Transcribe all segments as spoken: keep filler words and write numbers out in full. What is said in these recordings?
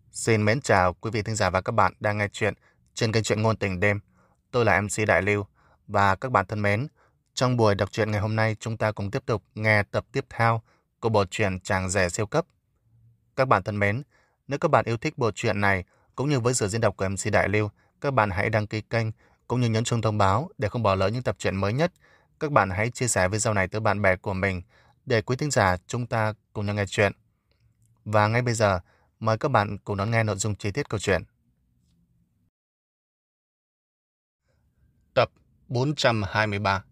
Xin mến chào quý vị thính giả và các bạn đang nghe chuyện trên kênh truyện ngôn tình đêm. Tôi là em xê Đại Lưu và các bạn thân mến, trong buổi đọc truyện ngày hôm nay chúng ta cùng tiếp tục nghe tập tiếp theo của bộ truyện Chàng rể siêu cấp. Các bạn thân mến, nếu các bạn yêu thích bộ truyện này cũng như với sự diễn đọc của em xê Đại Lưu, các bạn hãy đăng ký kênh cũng như nhấn chuông thông báo để không bỏ lỡ những tập truyện mới nhất. Các bạn hãy chia sẻ video này tới bạn bè của mình để quý thính giả chúng ta cùng nhau nghe chuyện. Và ngay bây giờ, mời các bạn cùng đón nghe nội dung chi tiết câu chuyện. Tập bốn trăm hai mươi ba.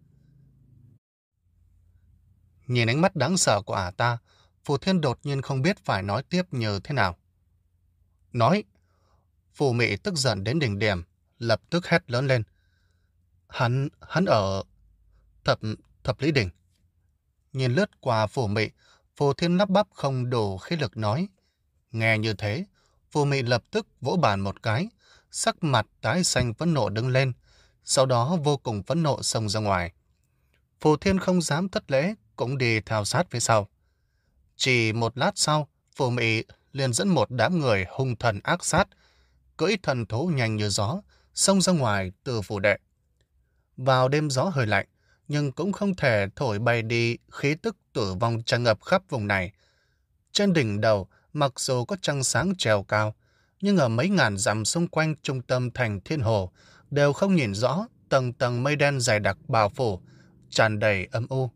Nhìn ánh mắt đáng sợ của ả ta, Phù Thiên đột nhiên không biết phải nói tiếp như thế nào. Nói! Phù Mị tức giận đến đỉnh điểm, lập tức hét lớn lên. Hắn, hắn ở thập, thập Lý Đỉnh. Nhìn lướt qua Phù Mị, Phù Thiên lắp bắp không đủ khí lực nói. Nghe như thế, Phù Mị lập tức vỗ bàn một cái, sắc mặt tái xanh phẫn nộ đứng lên, sau đó vô cùng phẫn nộ xông ra ngoài. Phù Thiên không dám thất lễ, cũng đi theo sát phía sau. Chỉ một lát sau, Phù Mị liền dẫn một đám người hung thần ác sát, cưỡi thần thú nhanh như gió, xông ra ngoài từ phủ đệ. Vào đêm gió hơi lạnh, nhưng cũng không thể thổi bay đi khí tức tử vong tràn ngập khắp vùng này. Trên đỉnh đầu, mặc dù có trăng sáng treo cao, nhưng ở mấy ngàn dặm xung quanh trung tâm thành Thiên Hồ đều không nhìn rõ tầng tầng mây đen dày đặc bao phủ, tràn đầy âm u.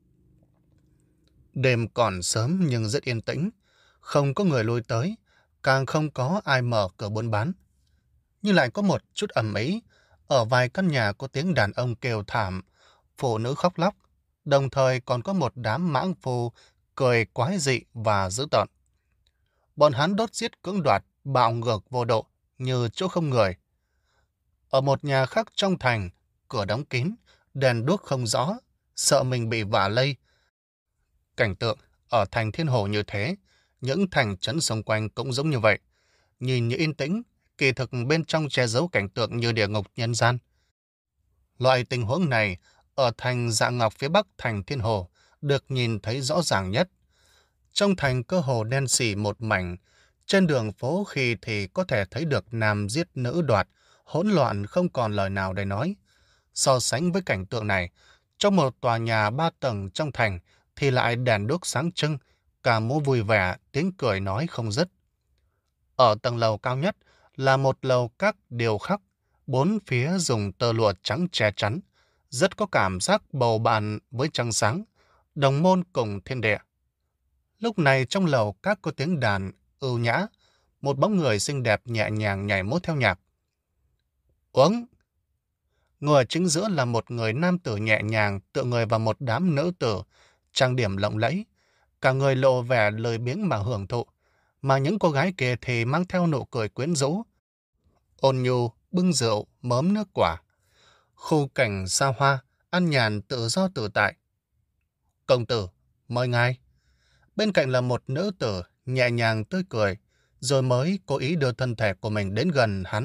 Đêm còn sớm nhưng rất yên tĩnh, không có người lui tới, càng không có ai mở cửa buôn bán. Nhưng lại có một chút ầm ĩ, ở vài căn nhà có tiếng đàn ông kêu thảm, phụ nữ khóc lóc, đồng thời còn có một đám mãng phu cười quái dị và dữ tợn. Bọn hắn đốt giết cưỡng đoạt, bạo ngược vô độ, như chỗ không người. Ở một nhà khác trong thành, cửa đóng kín, đèn đuốc không rõ, sợ mình bị vạ lây. Cảnh tượng ở thành Thiên Hồ như thế, những thành trấn xung quanh cũng giống như vậy. Nhìn như yên tĩnh, kỳ thực bên trong che giấu cảnh tượng như địa ngục nhân gian. Loại tình huống này, ở thành Dạ Ngọc phía bắc thành Thiên Hồ, được nhìn thấy rõ ràng nhất. Trong thành cơ hồ đen xỉ một mảnh, trên đường phố khi thì có thể thấy được nam giết nữ đoạt, hỗn loạn không còn lời nào để nói. So sánh với cảnh tượng này, trong một tòa nhà ba tầng trong thành thì lại đèn đuốc sáng trưng, cả múa vui vẻ, tiếng cười nói không dứt. Ở tầng lầu cao nhất là một lầu các điêu khắc, bốn phía dùng tơ lụa trắng che chắn, rất có cảm giác bầu bạn với trăng sáng, đồng môn cùng thiên địa. Lúc này trong lầu các có tiếng đàn ưu nhã, một bóng người xinh đẹp nhẹ nhàng nhảy múa theo nhạc. Uống! Ngồi ở chính giữa là một người nam tử nhẹ nhàng tựa người vào một đám nữ tử, trang điểm lộng lẫy, cả người lộ vẻ lười biếng mà hưởng thụ, mà những cô gái kia thì mang theo nụ cười quyến rũ. Ôn nhu, bưng rượu, mớm nước quả. Khu cảnh xa hoa, ăn nhàn tự do tự tại. Công tử, mời ngài. Bên cạnh là một nữ tử, nhẹ nhàng tươi cười, rồi mới cố ý đưa thân thể của mình đến gần hắn.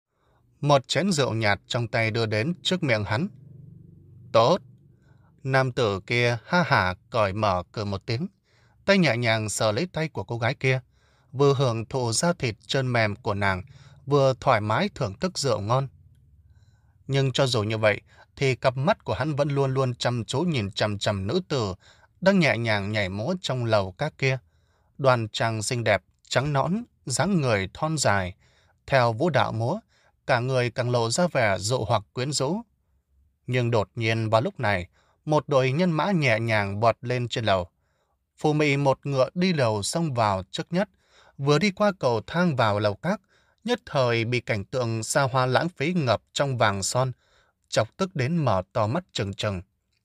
Một chén rượu nhạt trong tay đưa đến trước miệng hắn. Tốt! Nam tử kia ha hả cởi mở cười một tiếng, tay nhẹ nhàng sờ lấy tay của cô gái kia, vừa hưởng thụ da thịt trơn mềm của nàng, vừa thoải mái thưởng thức rượu ngon. Nhưng cho dù như vậy, thì cặp mắt của hắn vẫn luôn luôn chăm chú nhìn chằm chằm nữ tử đang nhẹ nhàng nhảy múa trong lầu các kia. Đoàn chàng xinh đẹp, trắng nõn, dáng người thon dài, theo vũ đạo múa, cả người càng lộ ra vẻ dụ hoặc quyến rũ. Nhưng đột nhiên vào lúc này, một đội nhân mã nhẹ nhàng vọt lên trên lầu. Phù Mị một ngựa đi lầu xông vào trước nhất, vừa đi qua cầu thang vào lầu các, nhất thời bị cảnh tượng xa hoa lãng phí ngập trong vàng son, chọc tức đến mở to mắt trừng trừng.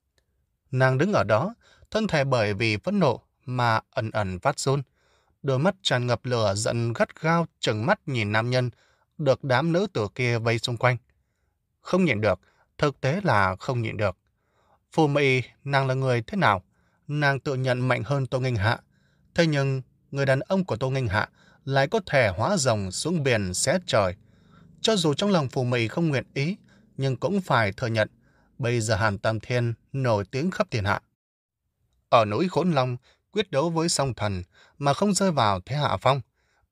Nàng đứng ở đó, thân thể bởi vì phẫn nộ mà ẩn ẩn phát run, đôi mắt tràn ngập lửa giận gắt gao trừng mắt nhìn nam nhân được đám nữ tử kia vây xung quanh. Không nhịn được, thực tế là không nhịn được. Phù Mị, nàng là người thế nào? Nàng tự nhận mạnh hơn Tô Nghênh Hạ. Thế nhưng, người đàn ông của Tô Nghênh Hạ lại có thể hóa rồng xuống biển xé trời. Cho dù trong lòng Phù Mị không nguyện ý, nhưng cũng phải thừa nhận, bây giờ Hàn Tam Thiên nổi tiếng khắp thiên hạ. Ở núi Khốn Long, quyết đấu với song thần mà không rơi vào thế hạ phong,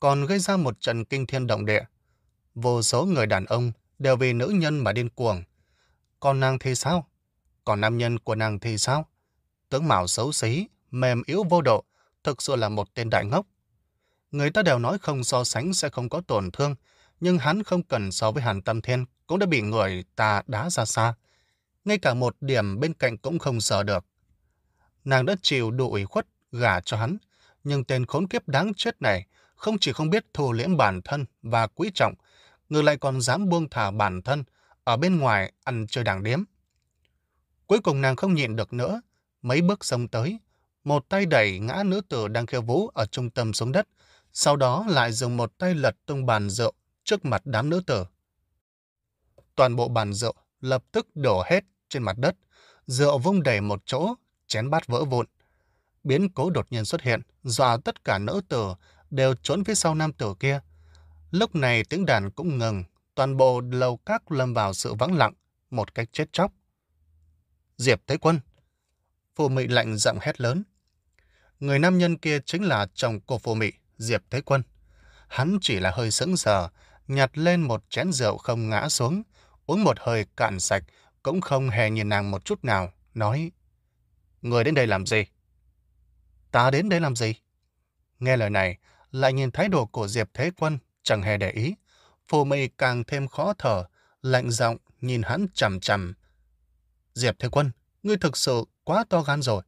còn gây ra một trận kinh thiên động địa. Vô số người đàn ông đều vì nữ nhân mà điên cuồng. Còn nàng thì sao? Còn nam nhân của nàng thì sao? Tướng mạo xấu xí, mềm yếu vô độ, thực sự là một tên đại ngốc. Người ta đều nói không so sánh sẽ không có tổn thương, nhưng hắn không cần so với Hàn Tâm Thiên cũng đã bị người ta đá ra xa. Ngay cả một điểm bên cạnh cũng không sợ được. Nàng đã chịu đủ ủy khuất gả cho hắn, nhưng tên khốn kiếp đáng chết này không chỉ không biết thu liễm bản thân và quý trọng, ngược lại còn dám buông thả bản thân ở bên ngoài ăn chơi đàng điếm. Cuối cùng nàng không nhịn được nữa, mấy bước xông tới, một tay đẩy ngã nữ tử đang khiêu vũ ở trung tâm xuống đất, sau đó lại dùng một tay lật tung bàn rượu trước mặt đám nữ tử. Toàn bộ bàn rượu lập tức đổ hết trên mặt đất, rượu vung đầy một chỗ, chén bát vỡ vụn. Biến cố đột nhiên xuất hiện, dọa tất cả nữ tử đều trốn phía sau nam tử kia. Lúc này tiếng đàn cũng ngừng, toàn bộ lầu các lâm vào sự vắng lặng, một cách chết chóc. Diệp Thế Quân! Phù Mị lạnh giọng hét lớn. Người nam nhân kia chính là chồng của Phù Mị, Diệp Thế Quân. Hắn chỉ là hơi sững sờ, nhặt lên một chén rượu không ngã xuống, uống một hơi cạn sạch, cũng không hề nhìn nàng một chút nào, nói: Người đến đây làm gì? Ta đến đây làm gì? Nghe lời này, lại nhìn thái độ của Diệp Thế Quân, chẳng hề để ý. Phù Mị càng thêm khó thở, lạnh giọng nhìn hắn chằm chằm. Diệp Thế Quân, ngươi thực sự quá to gan rồi.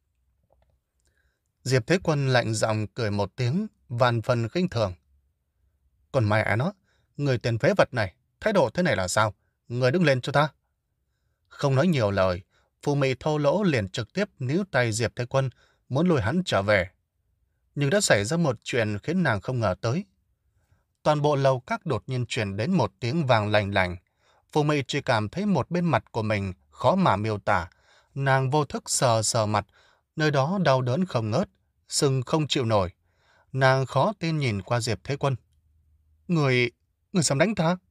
Diệp Thế Quân lạnh giọng cười một tiếng, vạn phần khinh thường. Còn mẹ nó, người tên phế vật này, thái độ thế này là sao? Người đứng lên cho ta. Không nói nhiều lời, Phù Mị thô lỗ liền trực tiếp níu tay Diệp Thế Quân, muốn lùi hắn trở về. Nhưng đã xảy ra một chuyện khiến nàng không ngờ tới. Toàn bộ lầu các đột nhiên truyền đến một tiếng vàng lành lành. Phù Mị chỉ cảm thấy một bên mặt của mình khó mà miêu tả. Nàng vô thức sờ sờ mặt, nơi đó đau đớn không ngớt, sưng không chịu nổi. Nàng khó tin nhìn qua Diệp Thế Quân. Người... người dám đánh ta?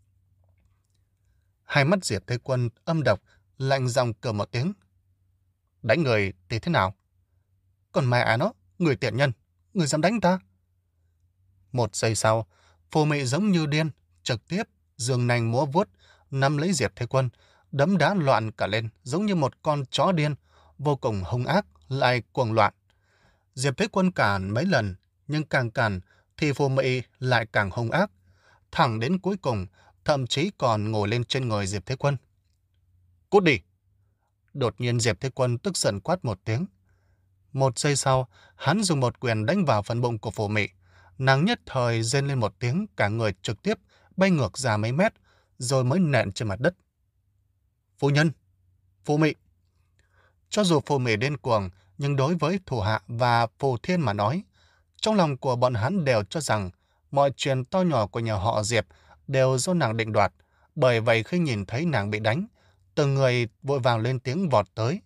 Hai mắt Diệp Thế Quân âm độc, lạnh giọng cười một tiếng. Đánh người thì thế nào? Còn mẹ nó, người tiện nhân, người dám đánh ta? Một giây sau, Phù Mị giống như điên, trực tiếp giương nanh múa vuốt, nắm lấy Diệp Thế Quân, đấm đá loạn cả lên, giống như một con chó điên, vô cùng hung ác, lại cuồng loạn. Diệp Thế Quân cản mấy lần, nhưng càng cản thì Phù Mị lại càng hung ác, thẳng đến cuối cùng, thậm chí còn ngồi lên trên người Diệp Thế Quân. Cút đi! Đột nhiên Diệp Thế Quân tức giận quát một tiếng. Một giây sau, hắn dùng một quyền đánh vào phần bụng của Phù Mị. Nàng nhất thời rên lên một tiếng, cả người trực tiếp bay ngược ra mấy mét, rồi mới nện trên mặt đất. Phu nhân! Phù Mị! Cho dù Phù Mị điên cuồng, nhưng đối với thủ hạ và Phù Thiên mà nói, trong lòng của bọn hắn đều cho rằng mọi chuyện to nhỏ của nhà họ Diệp đều do nàng định đoạt. Bởi vậy khi nhìn thấy nàng bị đánh, từng người vội vàng lên tiếng vọt tới.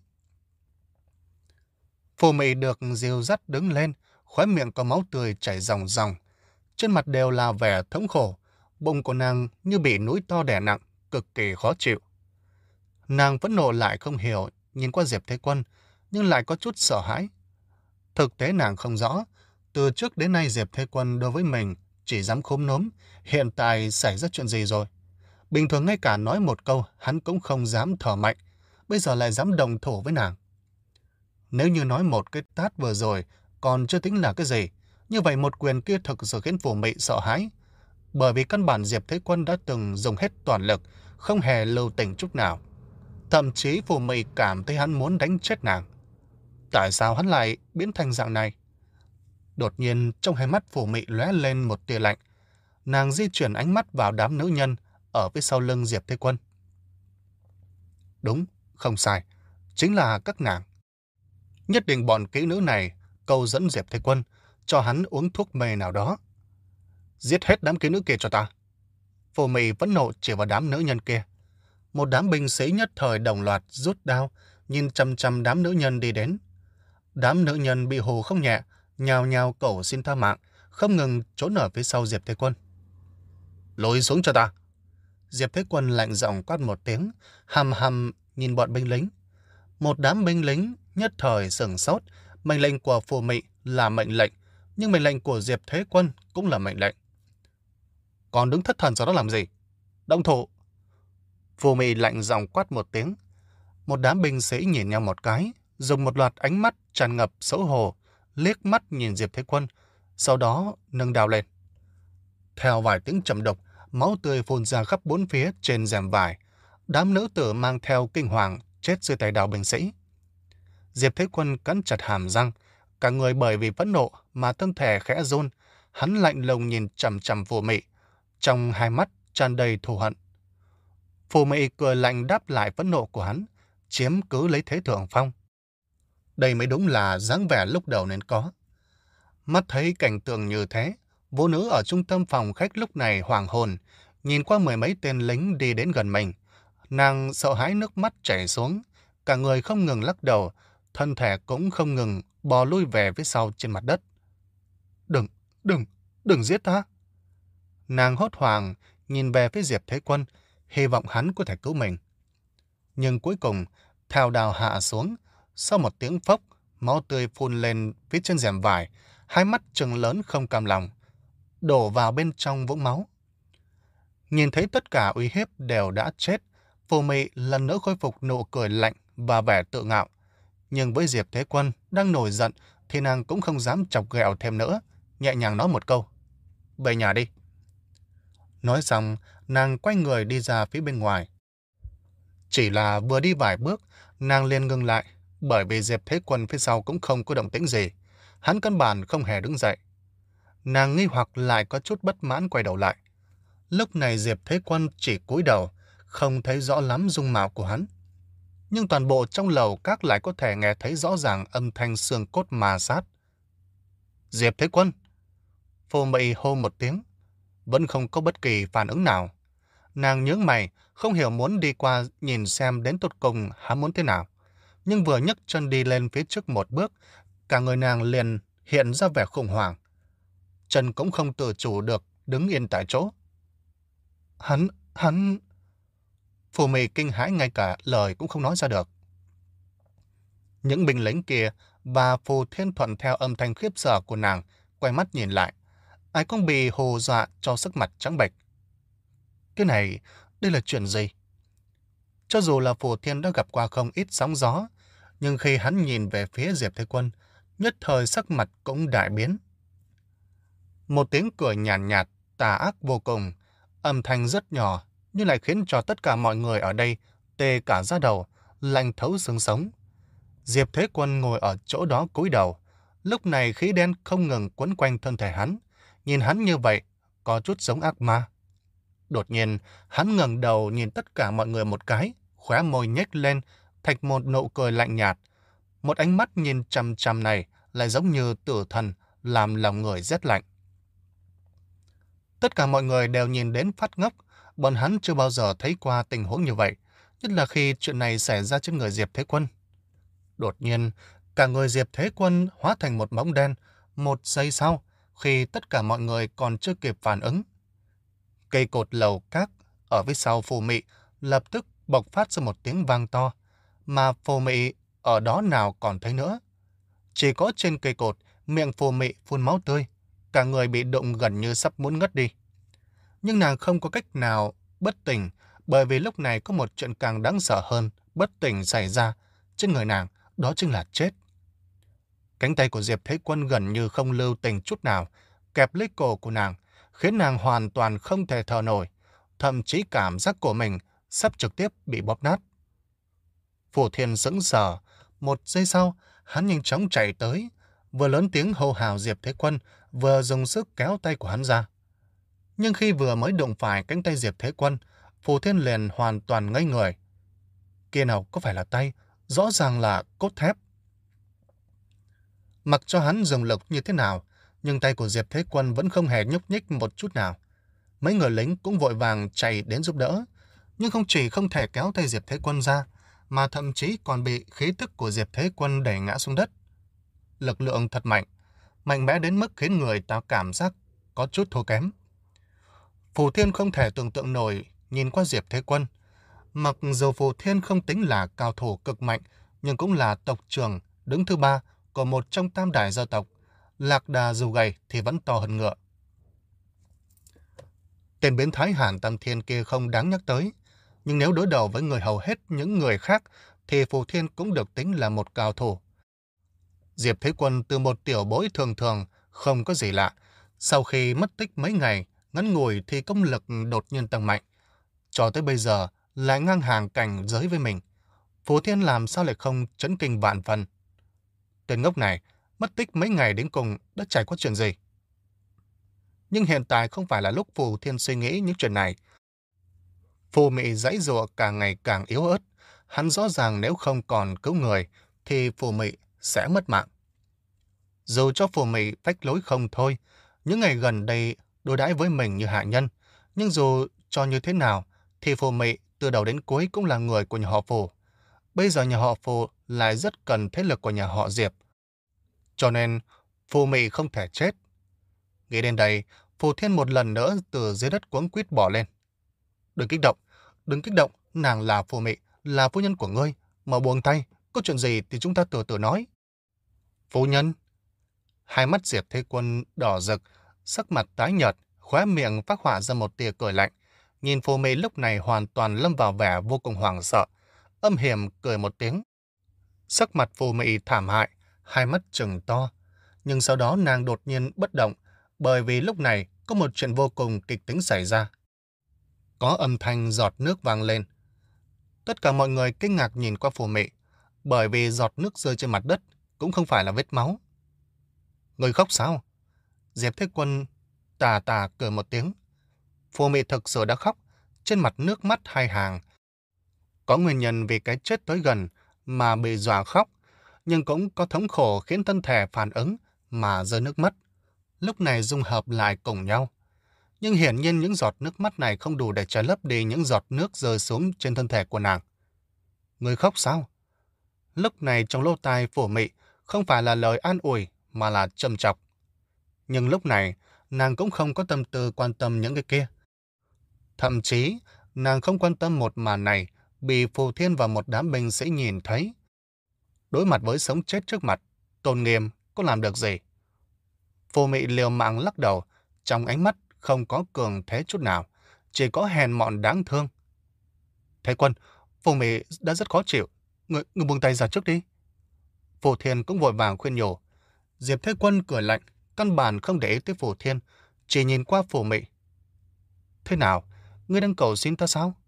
Phù Mị được dìu dắt đứng lên, khóe miệng có máu tươi chảy ròng ròng. Trên mặt đều là vẻ thống khổ, bụng của nàng như bị núi to đè nặng, cực kỳ khó chịu. Nàng vẫn nộ lại không hiểu, nhìn qua Diệp Thế Quân, nhưng lại có chút sợ hãi. Thực tế nàng không rõ, từ trước đến nay Diệp Thế Quân đối với mình chỉ dám khúm núm, hiện tại xảy ra chuyện gì rồi. Bình thường ngay cả nói một câu hắn cũng không dám thở mạnh, bây giờ lại dám đồng thủ với nàng. Nếu như nói một cái tát vừa rồi còn chưa tính là cái gì, như vậy một quyền kia thực sự khiến Phù Mị sợ hãi. Bởi vì căn bản Diệp Thế Quân đã từng dùng hết toàn lực, không hề lưu tình chút nào. Thậm chí Phù Mị cảm thấy hắn muốn đánh chết nàng. Tại sao hắn lại biến thành dạng này? Đột nhiên trong hai mắt Phù Mị lóe lên một tia lạnh. Nàng di chuyển ánh mắt vào đám nữ nhân ở phía sau lưng Diệp Thế Quân. Đúng, không sai, chính là các nàng. Nhất định bọn kỹ nữ này câu dẫn Diệp Thế Quân, cho hắn uống thuốc mê nào đó. Giết hết đám kỹ nữ kia cho ta. Phù Mị vẫn nộ chỉ vào đám nữ nhân kia. Một đám binh sĩ nhất thời đồng loạt rút đao, nhìn chăm chăm đám nữ nhân đi đến. Đám nữ nhân bị hù không nhẹ, nhào nhào cầu xin tha mạng, không ngừng trốn ở phía sau Diệp Thế Quân. Lùi xuống cho ta. Diệp Thế Quân lạnh giọng quát một tiếng, hầm hầm nhìn bọn binh lính. Một đám binh lính nhất thời sửng sốt, mệnh lệnh của Phù Mị là mệnh lệnh, Nhưng mệnh lệnh của Diệp Thế Quân cũng là mệnh lệnh. Còn đứng thất thần sau đó làm gì? Động thủ! Phù Mị lạnh giọng quát một tiếng. Một đám binh sĩ nhìn nhau một cái, dùng một loạt ánh mắt tràn ngập xấu hổ, liếc mắt nhìn Diệp Thế Quân, sau đó nâng đao lên. Theo vài tiếng trầm đục, máu tươi phun ra khắp bốn phía trên rèm vải. Đám nữ tử mang theo kinh hoàng chết dưới tay đao binh sĩ. Diệp Thế Quân cắn chặt hàm răng, cả người bởi vì phẫn nộ mà thân thể khẽ run. Hắn lạnh lùng nhìn chằm chằm Phù Mị, trong hai mắt tràn đầy thù hận. Phù Mị cười lạnh đáp lại phẫn nộ của hắn, chiếm cứ lấy thế thượng phong. Đây mới đúng là dáng vẻ lúc đầu nên có. Mắt thấy cảnh tượng như thế, vũ nữ ở trung tâm phòng khách lúc này hoảng hồn, nhìn qua mười mấy tên lính đi đến gần mình. Nàng sợ hãi nước mắt chảy xuống, cả người không ngừng lắc đầu, thân thể cũng không ngừng bò lui về phía sau trên mặt đất. Đừng, đừng, đừng giết ta! Nàng hốt hoảng, nhìn về phía Diệp Thế Quân, hy vọng hắn có thể cứu mình. Nhưng cuối cùng, theo đào hạ xuống, sau một tiếng phốc, máu tươi phun lên phía trên rèm vải, hai mắt trừng lớn không cam lòng, đổ vào bên trong vũng máu. Nhìn thấy tất cả uy hiếp đều đã chết, Phù Mị lần nữa khôi phục nụ cười lạnh và vẻ tự ngạo. Nhưng với Diệp Thế Quân đang nổi giận thì nàng cũng không dám chọc ghẹo thêm nữa, nhẹ nhàng nói một câu: "Về nhà đi." Nói xong, nàng quay người đi ra phía bên ngoài. Chỉ là vừa đi vài bước, nàng liền ngừng lại, bởi vì Diệp Thế Quân phía sau cũng không có động tĩnh gì. Hắn căn bản không hề đứng dậy. Nàng nghi hoặc lại có chút bất mãn quay đầu lại. Lúc này Diệp Thế Quân chỉ cúi đầu, không thấy rõ lắm dung mạo của hắn. Nhưng toàn bộ trong lầu các lại có thể nghe thấy rõ ràng âm thanh xương cốt ma sát. "Diệp Thế Quân!" Phù Mị hô một tiếng, vẫn không có bất kỳ phản ứng nào. Nàng nhướng mày, không hiểu muốn đi qua nhìn xem đến tột cùng hắn muốn thế nào. Nhưng vừa nhấc chân đi lên phía trước một bước, cả người nàng liền hiện ra vẻ khủng hoảng. Chân cũng không tự chủ được, đứng yên tại chỗ. Hắn, hắn... Phù Mị kinh hãi ngay cả lời cũng không nói ra được. Những binh lính kia và Phù Thiên thuận theo âm thanh khiếp sợ của nàng, quay mắt nhìn lại. Ai cũng bị hù dọa cho sắc mặt trắng bệch. Cái này, đây là chuyện gì? Cho dù là Phù Thiên đã gặp qua không ít sóng gió, nhưng khi hắn nhìn về phía Diệp Thế Quân, nhất thời sắc mặt cũng đại biến. Một tiếng cười nhàn nhạt, nhạt, tà ác vô cùng, âm thanh rất nhỏ, nhưng lại khiến cho tất cả mọi người ở đây tê cả da đầu, lạnh thấu xương sống. Diệp Thế Quân ngồi ở chỗ đó cúi đầu, lúc này khí đen không ngừng quấn quanh thân thể hắn, nhìn hắn như vậy, có chút giống ác ma. Đột nhiên, hắn ngẩng đầu nhìn tất cả mọi người một cái, khóe môi nhếch lên, thành một nụ cười lạnh nhạt. Một ánh mắt nhìn chằm chằm này lại giống như tử thần, làm lòng người rét lạnh. Tất cả mọi người đều nhìn đến phát ngốc, bọn hắn chưa bao giờ thấy qua tình huống như vậy, nhất là khi chuyện này xảy ra trên người Diệp Thế Quân. Đột nhiên, cả người Diệp Thế Quân hóa thành một bóng đen, một giây sau, khi tất cả mọi người còn chưa kịp phản ứng. Cây cột lầu các ở phía sau Phù Mị lập tức bộc phát ra một tiếng vang to, mà Phù Mị ở đó nào còn thấy nữa. Chỉ có trên cây cột, miệng Phù Mị phun máu tươi, cả người bị đụng gần như sắp muốn ngất đi. Nhưng nàng không có cách nào bất tỉnh, bởi vì lúc này có một chuyện càng đáng sợ hơn bất tỉnh xảy ra trên người nàng, đó chính là chết. Cánh tay của Diệp Thế Quân gần như không lưu tình chút nào, kẹp lấy cổ của nàng, khiến nàng hoàn toàn không thể thở nổi, thậm chí cảm giác của mình sắp trực tiếp bị bóp nát. Phù Thiên sững sờ, một giây sau, hắn nhanh chóng chạy tới, vừa lớn tiếng hô hào Diệp Thế Quân, vừa dùng sức kéo tay của hắn ra. Nhưng khi vừa mới đụng phải cánh tay Diệp Thế Quân, Phù Thiên liền hoàn toàn ngây người. Kia nào có phải là tay, rõ ràng là cốt thép. Mặc cho hắn dùng lực như thế nào, nhưng tay của Diệp Thế Quân vẫn không hề nhúc nhích một chút nào. Mấy người lính cũng vội vàng chạy đến giúp đỡ, nhưng không chỉ không thể kéo tay Diệp Thế Quân ra, mà thậm chí còn bị khí tức của Diệp Thế Quân đẩy ngã xuống đất. Lực lượng thật mạnh, mạnh mẽ đến mức khiến người ta cảm giác có chút thua kém. Phù Thiên không thể tưởng tượng nổi nhìn qua Diệp Thế Quân. Mặc dù Phù Thiên không tính là cao thủ cực mạnh, nhưng cũng là tộc trưởng đứng thứ ba của một trong tam đại gia tộc, lạc đà dù gầy thì vẫn to hơn ngựa. Tên biến thái Hàn Tam Thiên kia không đáng nhắc tới, nhưng nếu đối đầu với người hầu hết những người khác thì Phù Thiên cũng được tính là một cao thủ. Diệp Thế Quân từ một tiểu bối thường thường, không có gì lạ. Sau khi mất tích mấy ngày, ngắn ngủi thì công lực đột nhiên tăng mạnh. Cho tới bây giờ, lại ngang hàng cảnh giới với mình. Phù Thiên làm sao lại không chấn kinh vạn phần. Tên ngốc này, mất tích mấy ngày đến cùng đã trải qua chuyện gì? Nhưng hiện tại không phải là lúc Phù Thiên suy nghĩ những chuyện này. Phù Mị giãy giụa càng ngày càng yếu ớt. Hắn rõ ràng nếu không còn cứu người, thì Phù Mị sẽ mất mạng. Dù cho Phù Mị phách lối không thôi, những ngày gần đây đối đãi với mình như hạ nhân, nhưng dù cho như thế nào, thì Phù Mị từ đầu đến cuối cũng là người của nhà họ Phù. Bây giờ nhà họ Phù lại rất cần thế lực của nhà họ Diệp. Cho nên, Phù Mị không thể chết. Nghĩ đến đây, Phù Thiên một lần nữa từ dưới đất cuống quýt bỏ lên. Đừng kích động, đừng kích động, nàng là Phù Mị, là phu nhân của ngươi, mà buông tay, có chuyện gì thì chúng ta từ từ nói. Phu nhân? Hai mắt Diệp Thế Quân đỏ rực, sắc mặt tái nhợt, khóe miệng phác họa ra một tia cười lạnh. Nhìn Phù Mị lúc này hoàn toàn lâm vào vẻ vô cùng hoảng sợ, âm hiểm cười một tiếng. Sắc mặt Phù Mị thảm hại, hai mắt trừng to. Nhưng sau đó nàng đột nhiên bất động, bởi vì lúc này có một chuyện vô cùng kịch tính xảy ra. Có âm thanh giọt nước vang lên. Tất cả mọi người kinh ngạc nhìn qua Phù Mị, bởi vì giọt nước rơi trên mặt đất cũng không phải là vết máu. Người khóc sao? Diệp Thế Quân tà tà cười một tiếng. Phù Mị thực sự đã khóc, trên mặt nước mắt hai hàng. Có nguyên nhân vì cái chết tới gần mà bị dọa khóc, nhưng cũng có thống khổ khiến thân thể phản ứng mà rơi nước mắt. Lúc này dung hợp lại cùng nhau. Nhưng hiển nhiên những giọt nước mắt này không đủ để che lấp đi những giọt nước rơi xuống trên thân thể của nàng. Người khóc sao? Lúc này trong lỗ tai Phù Mị không phải là lời an ủi mà là châm chọc. Nhưng lúc này nàng cũng không có tâm tư quan tâm những cái kia. Thậm chí nàng không quan tâm một màn này bị Phù Thiên và một đám binh sĩ nhìn thấy. Đối mặt với sống chết trước mặt, tôn nghiêm có làm được gì? Phù Mị liều mạng lắc đầu, trong ánh mắt không có cường thế chút nào, chỉ có hèn mọn đáng thương. Thế Quân, Phù Mị đã rất khó chịu, người, người buông tay ra trước đi. Phù Thiên cũng vội vàng khuyên nhủ. Diệp Thế Quân cười lạnh, căn bản không để ý tới Phù Thiên, chỉ nhìn qua Phù Mị. Thế nào, ngươi đang cầu xin ta sao?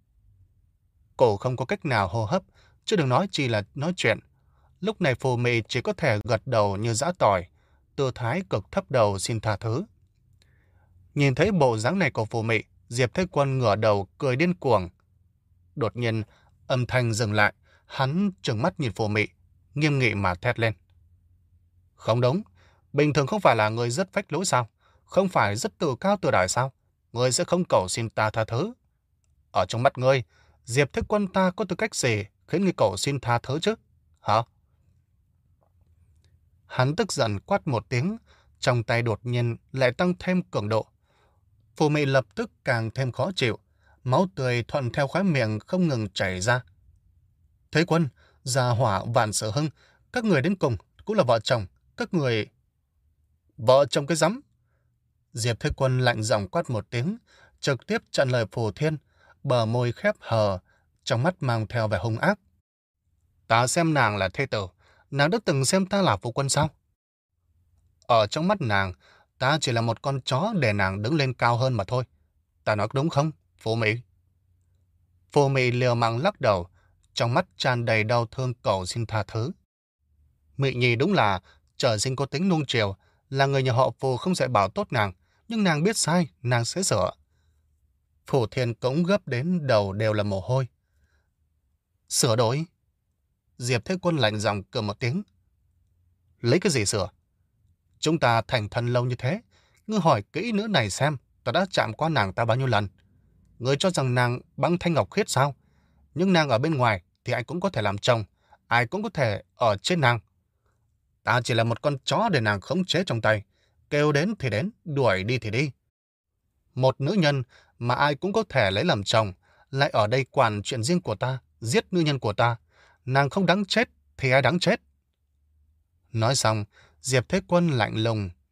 Cổ không có cách nào hô hấp, chứ đừng nói chi là nói chuyện. Lúc này Phù Mị chỉ có thể gật đầu như giã tỏi, tư thái cực thấp đầu xin tha thứ. Nhìn thấy bộ dáng này của Phù Mị, Diệp Thế Quân ngửa đầu cười điên cuồng. Đột nhiên, âm thanh dừng lại, hắn trừng mắt nhìn Phù Mị, nghiêm nghị mà thét lên. Không đúng, bình thường không phải là người rất phách lối sao? Không phải rất tự cao tự đại sao? Ngươi sẽ không cầu xin ta tha thứ. Ở trong mắt ngươi, Diệp Thế Quân ta có tư cách gì khiến ngươi cầu xin tha thứ chứ? Hả? Hắn tức giận quát một tiếng, trong tay đột nhiên lại tăng thêm cường độ. Phù Mị lập tức càng thêm khó chịu, máu tươi thuận theo khóe miệng không ngừng chảy ra. Thế Quân, Gia Hỏa, Vạn Sở Hưng, các người đến cùng cũng là vợ chồng, các người... Vợ chồng cái rắm! Diệp Thế Quân lạnh giọng quát một tiếng, trực tiếp chặn lời Phù Thiên, bờ môi khép hờ, trong mắt mang theo vẻ hung ác. Ta xem nàng là thê tử, nàng đã từng xem ta là phu quân sao? Ở trong mắt nàng, ta chỉ là một con chó để nàng đứng lên cao hơn mà thôi. Ta nói đúng không, Phù Mị? Phù Mị liều mạng lắc đầu, trong mắt tràn đầy đau thương cầu xin tha thứ. Mị Nhi đúng là trời sinh có tính nuông chiều, là người nhà họ Phù không dạy bảo tốt nàng, nhưng nàng biết sai, nàng sẽ sửa. Phù Thiên cũng gấp đến đầu đều là mồ hôi. Sửa đổi? Diệp Thế Quân lạnh giọng cười một tiếng. Lấy cái gì sửa? Chúng ta thành thân lâu như thế, ngươi hỏi kỹ nữa này xem, ta đã chạm qua nàng ta bao nhiêu lần. Ngươi cho rằng nàng băng thanh ngọc khiết sao? Nhưng nàng ở bên ngoài thì ai cũng có thể làm chồng, ai cũng có thể ở trên nàng. Ta chỉ là một con chó để nàng khống chế trong tay, kêu đến thì đến, đuổi đi thì đi. Một nữ nhân mà ai cũng có thể lấy làm chồng, lại ở đây quản chuyện riêng của ta, giết nữ nhân của ta. Nàng không đáng chết thì ai đáng chết? Nói xong, Diệp Thế Quân lạnh lùng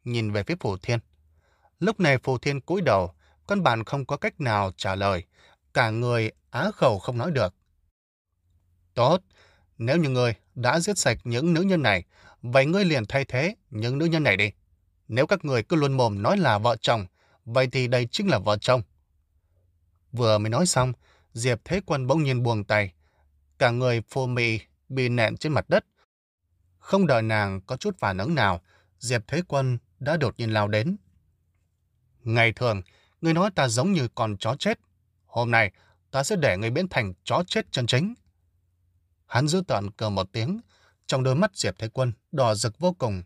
nhìn về phía Phù Thiên. Lúc này Phù Thiên cúi đầu, căn bản không có cách nào trả lời, cả người á khẩu không nói được. Tốt, nếu như ngươi đã giết sạch những nữ nhân này, vậy ngươi liền thay thế những nữ nhân này đi. Nếu các người cứ luôn mồm nói là vợ chồng, vậy thì đây chính là vợ chồng. Vừa mới nói xong, Diệp Thế Quân bỗng nhiên buông tay. Cả người Phù Mị bị nện trên mặt đất. Không đợi nàng có chút phản ứng nào, Diệp Thế Quân đã đột nhiên lao đến. Ngày thường, ngươi nói ta giống như con chó chết. Hôm nay, ta sẽ để ngươi biến thành chó chết chân chính. Hắn dữ tợn cười một tiếng, trong đôi mắt Diệp Thế Quân đỏ rực vô cùng.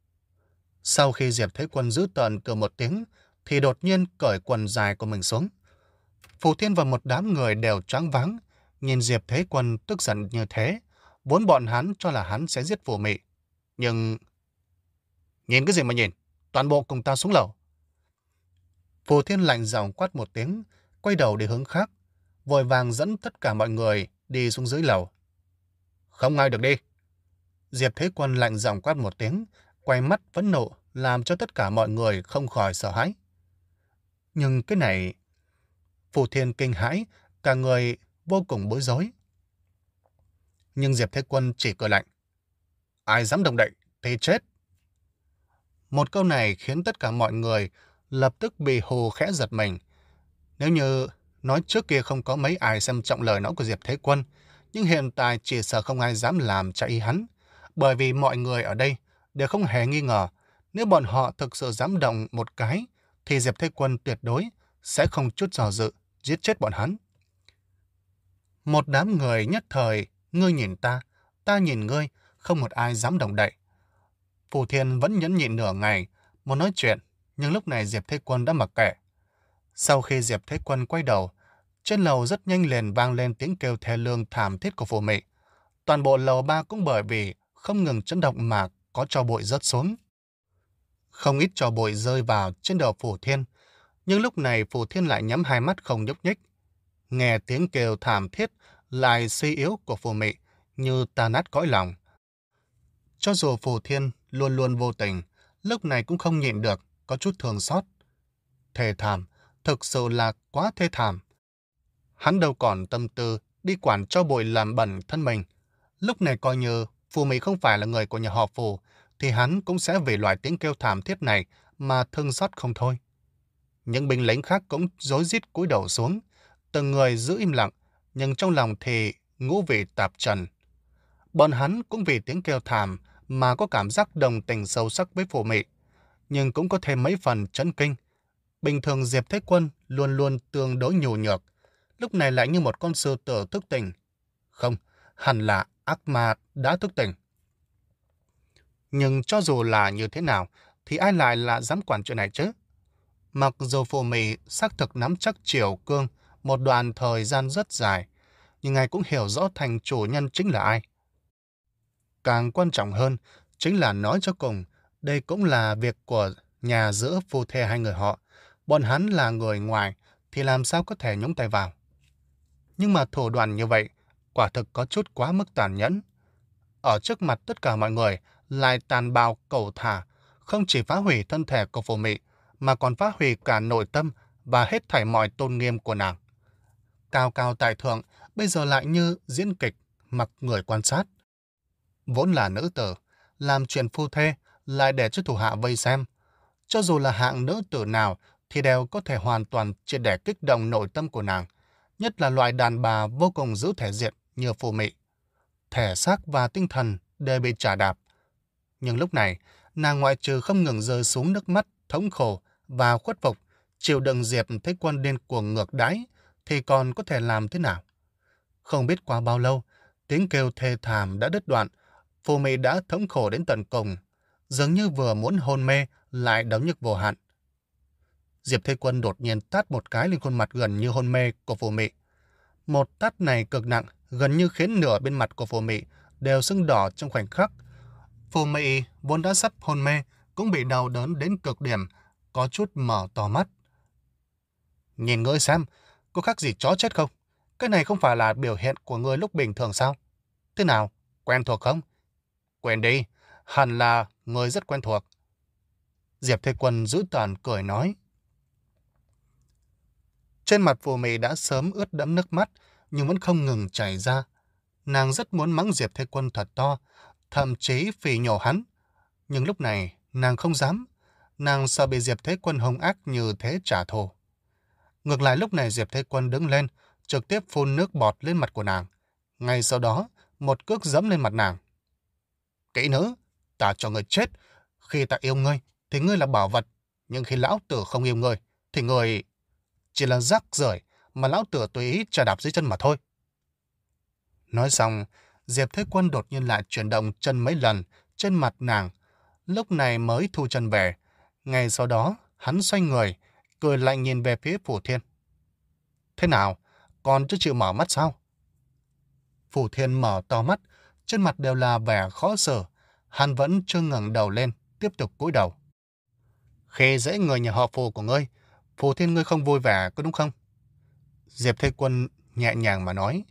Sau khi Diệp Thế Quân dữ tợn cười một tiếng, thì đột nhiên cởi quần dài của mình xuống. Phù Thiên và một đám người đều choáng váng, nhìn Diệp Thế Quân tức giận như thế, vốn bọn hắn cho là hắn sẽ giết Phù Mị. Nhưng... Nhìn cái gì mà nhìn? Toàn bộ cùng ta xuống lầu. Phù Thiên lạnh giọng quát một tiếng, quay đầu đi hướng khác, vội vàng dẫn tất cả mọi người đi xuống dưới lầu. Không ai được đi. Diệp Thế Quân lạnh giọng quát một tiếng, quay mắt phẫn nộ, làm cho tất cả mọi người không khỏi sợ hãi. Nhưng cái này... Phù Thiên kinh hãi, cả người vô cùng bối rối. Nhưng Diệp Thế Quân chỉ cười lạnh. Ai dám động đậy thì chết. Một câu này khiến tất cả mọi người lập tức bị hù khẽ giật mình. Nếu như nói trước kia không có mấy ai xem trọng lời nói của Diệp Thế Quân, nhưng hiện tại chỉ sợ không ai dám làm trái ý hắn, bởi vì mọi người ở đây đều không hề nghi ngờ, nếu bọn họ thực sự dám động một cái, thì Diệp Thế Quân tuyệt đối sẽ không chút dò dự giết chết bọn hắn. Một đám người nhất thời, ngươi nhìn ta, ta nhìn ngươi, không một ai dám động đậy. Phù Thiên vẫn nhẫn nhịn nửa ngày, muốn nói chuyện, nhưng lúc này Diệp Thế Quân đã mặc kệ. Sau khi Diệp Thế Quân quay đầu, trên lầu rất nhanh liền vang lên tiếng kêu thê lương thảm thiết của Phù Mị. Toàn bộ lầu ba cũng bởi vì không ngừng chấn động mà có tro bụi rớt xuống. Không ít tro bụi rơi vào trên đầu Phù Thiên, nhưng lúc này Phù Thiên lại nhắm hai mắt không nhúc nhích. Nghe tiếng kêu thảm thiết lại suy yếu của Phù Mị như tan nát cõi lòng. Cho dù Phù Thiên luôn luôn vô tình, lúc này cũng không nhịn được, có chút thương xót. Thê thảm, thực sự là quá thê thảm. Hắn đâu còn tâm tư đi quản cho bụi làm bẩn thân mình. Lúc này coi như Phù Mị không phải là người của nhà họ Phù, thì hắn cũng sẽ vì loại tiếng kêu thảm thiết này mà thương xót không thôi. Những binh lính khác cũng rối rít cúi đầu xuống, từng người giữ im lặng, nhưng trong lòng thì ngũ vị tạp trần. Bọn hắn cũng vì tiếng kêu thảm mà có cảm giác đồng tình sâu sắc với Phù Mị, nhưng cũng có thêm mấy phần chấn kinh. Bình thường Diệp Thế Quân luôn luôn tương đối nhủ nhược, lúc này lại như một con sư tử thức tỉnh. Không, hẳn là ác ma đã thức tỉnh. Nhưng cho dù là như thế nào, thì ai lại là dám quản chuyện này chứ? Mặc dù Phù Mị xác thực nắm chắc Triều Cương một đoạn thời gian rất dài, nhưng ngài cũng hiểu rõ thành chủ nhân chính là ai. Càng quan trọng hơn, chính là nói cho cùng, đây cũng là việc của nhà giữa phu thê hai người họ. Bọn hắn là người ngoài, thì làm sao có thể nhúng tay vào. Nhưng mà thủ đoạn như vậy, quả thực có chút quá mức tàn nhẫn. Ở trước mặt tất cả mọi người, lại tàn bạo cẩu thả, không chỉ phá hủy thân thể của Phù Mị, mà còn phá hủy cả nội tâm và hết thảy mọi tôn nghiêm của nàng. Cao cao tại thượng, bây giờ lại như diễn kịch, mặc người quan sát. Vốn là nữ tử, làm chuyện phu thê, lại để cho thủ hạ vây xem. Cho dù là hạng nữ tử nào, thì đều có thể hoàn toàn triệt để kích động nội tâm của nàng, nhất là loại đàn bà vô cùng giữ thể diện như Phù Mị. Thể xác và tinh thần đều bị chà đạp. Nhưng lúc này, nàng ngoại trừ không ngừng rơi xuống nước mắt, thống khổ và khuất phục, chịu đựng Diệp Thế Quân điên cuồng ngược đãi, thì còn có thể làm thế nào? Không biết qua bao lâu, tiếng kêu thê thảm đã đứt đoạn, Phù Mị đã thống khổ đến tận cùng, dường như vừa muốn hôn mê lại đau nhức vô hạn. Diệp Thế Quân đột nhiên tát một cái lên khuôn mặt gần như hôn mê của Phù Mị. Một tát này cực nặng, gần như khiến nửa bên mặt của Phù Mị đều sưng đỏ trong khoảnh khắc. Phù Mị vốn đã sắp hôn mê, cũng bị đau đớn đến cực điểm, có chút mở to mắt. Nhìn ngươi xem, có khác gì chó chết không? Cái này không phải là biểu hiện của ngươi lúc bình thường sao? Thế nào, quen thuộc không? Quên đi, hẳn là ngươi rất quen thuộc. Diệp Thế Quân giữ tợn cười nói. Trên mặt Phù Mị đã sớm ướt đẫm nước mắt, nhưng vẫn không ngừng chảy ra. Nàng rất muốn mắng Diệp Thế Quân thật to, thậm chí phỉ nhổ hắn. Nhưng lúc này, nàng không dám. Nàng sợ bị Diệp Thế Quân hung ác như thế trả thù. Ngược lại lúc này Diệp Thế Quân đứng lên, trực tiếp phun nước bọt lên mặt của nàng. Ngay sau đó, một cước dẫm lên mặt nàng. Kỹ nữ, ta cho ngươi chết. Khi ta yêu ngươi, thì ngươi là bảo vật. Nhưng khi lão tử không yêu ngươi, thì ngươi chỉ là rác rưởi mà lão tử tùy ý chà đạp dưới chân mà thôi. Nói xong, Diệp Thế Quân đột nhiên lại chuyển động chân mấy lần trên mặt nàng, lúc này mới thu chân về. Ngay sau đó, hắn xoay người, cười lạnh nhìn về phía Phù Thiên. Thế nào, còn chưa chịu mở mắt sao? Phù Thiên mở to mắt, trên mặt đều là vẻ khó xử. Hắn vẫn chưa ngẩng đầu lên, tiếp tục cúi đầu. Khi dễ người nhà họ Phù của ngươi, Phù Thiên ngươi không vui vẻ, có đúng không? Diệp Thế Quân nhẹ nhàng mà nói.